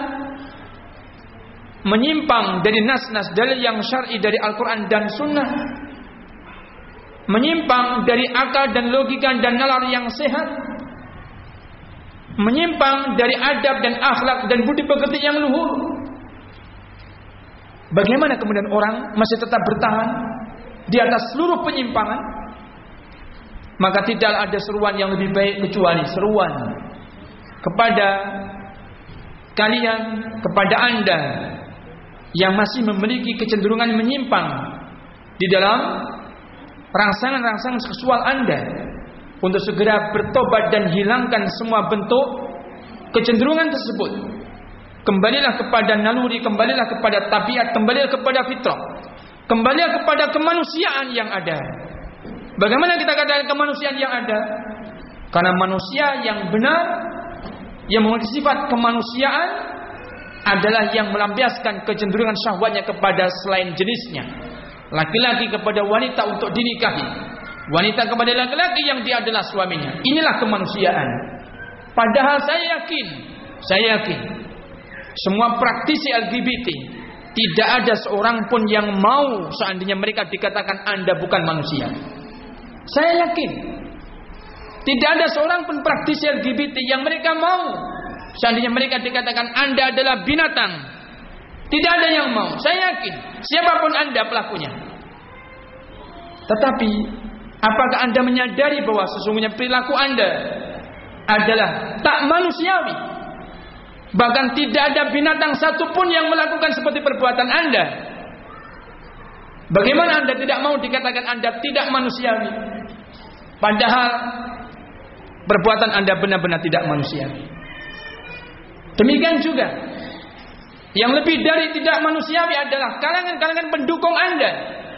menyimpang dari nas-nas dalil yang syar'i dari Al-Quran dan Sunnah, menyimpang dari akal dan logika dan nalar yang sehat, menyimpang dari adab dan akhlak dan budi pekerti yang luhur. Bagaimana kemudian orang masih tetap bertahan di atas seluruh penyimpangan? Maka tidak ada seruan yang lebih baik kecuali seruan kepada kalian, kepada anda yang masih memiliki kecenderungan menyimpang di dalam rangsangan-rangsangan seksual anda, untuk segera bertobat dan hilangkan semua bentuk kecenderungan tersebut. Kembalilah kepada naluri, kembalilah kepada tabiat, kembalilah kepada fitrah, kembalilah kepada kemanusiaan yang ada. Bagaimana kita katakan kemanusiaan yang ada? Karena manusia yang benar, yang memiliki sifat kemanusiaan, adalah yang melampiaskan kecenderungan syahwatnya kepada selain jenisnya. Laki-laki kepada wanita untuk dinikahi, wanita kepada laki-laki yang dia adalah suaminya. Inilah kemanusiaan. Padahal saya yakin semua praktisi LGBT tidak ada seorang pun yang mau seandainya mereka dikatakan anda bukan manusia. Saya yakin tidak ada seorang pun praktisi LGBT yang mereka mau seandainya mereka dikatakan anda adalah binatang. Tidak ada yang mau. Saya yakin siapapun anda pelakunya. Tetapi apakah anda menyadari bahwa sesungguhnya perilaku anda adalah tak manusiawi? Bahkan tidak ada binatang satupun yang melakukan seperti perbuatan anda. Bagaimana anda tidak mau dikatakan anda tidak manusiawi? Padahal perbuatan anda benar-benar tidak manusiawi. Demikian juga yang lebih dari tidak manusiawi adalah kalangan-kalangan pendukung anda.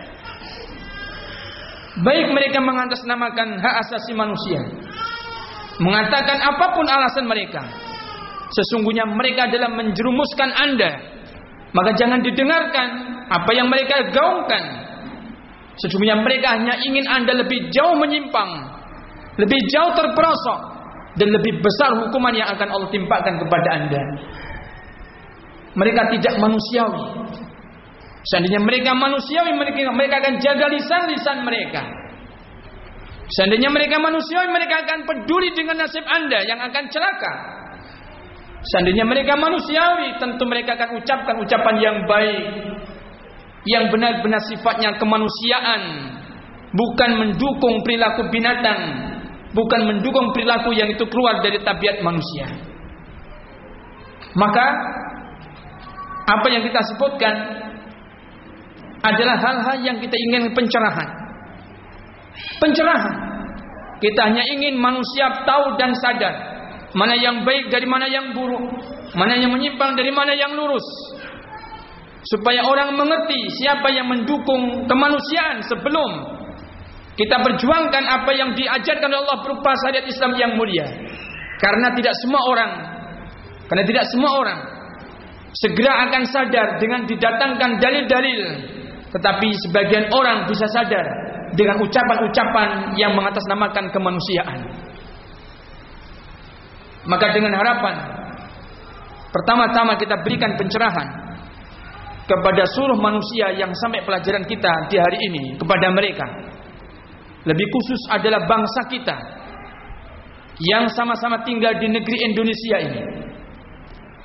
Baik mereka mengatasnamakan hak asasi manusia, mengatakan apapun alasan mereka, sesungguhnya mereka adalah menjerumuskan anda. Maka jangan didengarkan apa yang mereka gaungkan. Sesungguhnya mereka hanya ingin anda lebih jauh menyimpang, lebih jauh terperosok, dan lebih besar hukuman yang akan Allah timpakan kepada anda. Mereka tidak manusiawi. Seandainya mereka manusiawi, mereka akan jaga lisan-lisan mereka. Seandainya mereka manusiawi, mereka akan peduli dengan nasib anda yang akan celaka. Seandainya mereka manusiawi, tentu mereka akan ucapkan ucapan yang baik, yang benar-benar sifatnya kemanusiaan, bukan mendukung perilaku binatang, bukan mendukung perilaku yang itu keluar dari tabiat manusia. Maka apa yang kita sebutkan adalah hal-hal yang kita ingin pencerahan. Pencerahan. Kita hanya ingin manusia tahu dan sadar mana yang baik dari mana yang buruk, mana yang menyimpang dari mana yang lurus, supaya orang mengerti siapa yang mendukung kemanusiaan sebelum kita perjuangkan apa yang diajarkan oleh Allah berupa syariat Islam yang mulia. Karena tidak semua orang segera akan sadar dengan didatangkan dalil-dalil, tetapi sebagian orang bisa sadar dengan ucapan-ucapan yang mengatasnamakan kemanusiaan. Maka dengan harapan, pertama-tama kita berikan pencerahan kepada seluruh manusia yang sampai pelajaran kita di hari ini, kepada mereka, lebih khusus adalah bangsa kita yang sama-sama tinggal di negeri Indonesia ini,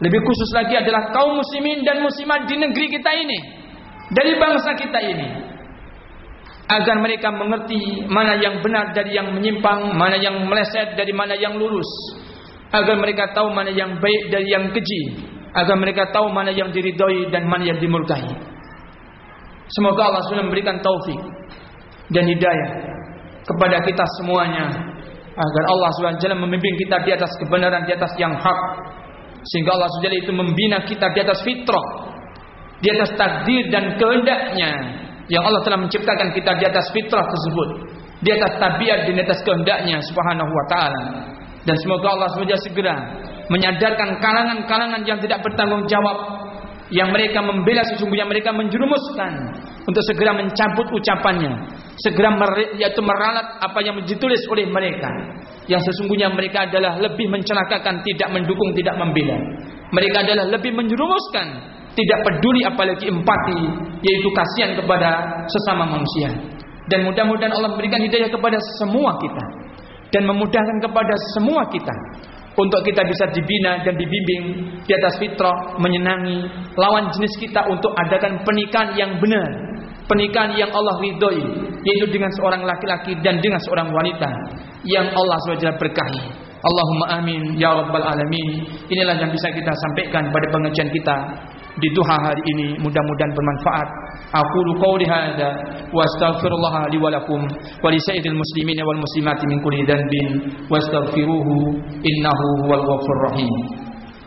Lebih khusus lagi adalah kaum muslimin dan muslimat di negeri kita ini, dari bangsa kita ini, agar mereka mengerti mana yang benar dari yang menyimpang, mana yang meleset dari mana yang lurus, agar mereka tahu mana yang baik dari yang keji, agar mereka tahu mana yang diridhoi dan mana yang dimurkai. Semoga Allah SWT memberikan taufik dan hidayah kepada kita semuanya, agar Allah SWT membimbing kita di atas kebenaran, di atas yang hak, sehingga Allah SWT itu membina kita di atas fitrah, di atas takdir dan kehendaknya, yang Allah telah menciptakan kita di atas fitrah tersebut, di atas tabiat, di atas kehendaknya subhanahu wa ta'ala. Dan semoga Allah SWT segera menyadarkan kalangan-kalangan yang tidak bertanggung jawab, yang mereka membela sesungguhnya mereka menjerumuskan, untuk segera mencabut ucapannya, segera yaitu meralat apa yang ditulis oleh mereka, yang sesungguhnya mereka adalah lebih mencelakakan, tidak mendukung, tidak membela. Mereka adalah lebih menjerumuskan, tidak peduli apalagi empati, yaitu kasihan kepada sesama manusia. Dan mudah-mudahan Allah memberikan hidayah kepada semua kita, dan memudahkan kepada semua kita untuk kita bisa dibina dan dibimbing di atas fitrah, menyenangi lawan jenis kita untuk adakan pernikahan yang benar, pernikahan yang Allah ridhoi, yaitu dengan seorang laki-laki dan dengan seorang wanita yang Allah SWT berkahi. Allahumma amin ya rabbal alamin. Inilah yang bisa kita sampaikan pada pengajian kita di duha hari ini, mudah-mudahan bermanfaat. Aqulu qouli hadza wa astaghfirullah li wa lakum wa li sairil muslimin wal muslimati min kulli dhanbin wastaghfiruhu innahu huwal ghafurur rahim.